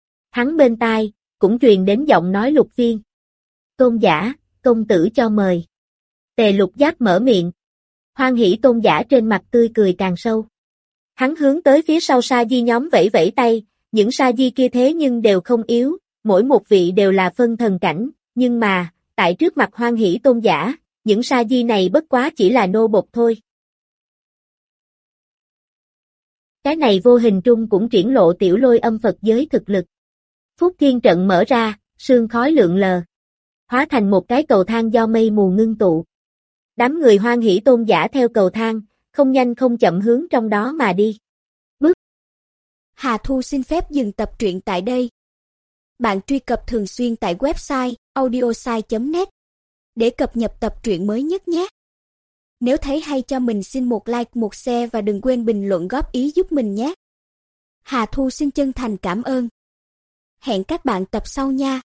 Speaker 2: Hắn bên tai, cũng truyền đến giọng nói Lục Phiên. Tôn giả, công tử cho mời. Tề Lục Giáp mở miệng. Hoan Hỷ Tôn giả trên mặt tươi cười càng sâu. Hắn hướng tới phía sau sa di nhóm vẫy vẫy tay, những sa di kia thế nhưng đều không yếu, mỗi một vị đều là phân thần cảnh, nhưng mà, tại trước mặt Hoan Hỷ Tôn giả, những sa di này bất quá chỉ là nô bộc thôi. Cái này vô hình trung cũng triển lộ Tiểu Lôi Âm Phật giới thực lực. Phúc Thiên trận mở ra, sương khói lượn lờ, hóa thành một cái cầu thang do mây mù ngưng tụ. Đám người Hoan Hỷ Tôn giả theo cầu thang, không nhanh không chậm hướng trong đó mà đi. Bước.
Speaker 3: Hà Thu xin phép dừng tập truyện tại đây. Bạn truy cập thường xuyên tại website audiosai chấm net để cập nhật tập truyện mới nhất nhé. Nếu thấy hay cho mình xin một like, một share và đừng quên bình luận góp ý giúp mình nhé. Hà Thu xin chân thành cảm ơn. Hẹn các bạn tập sau nha.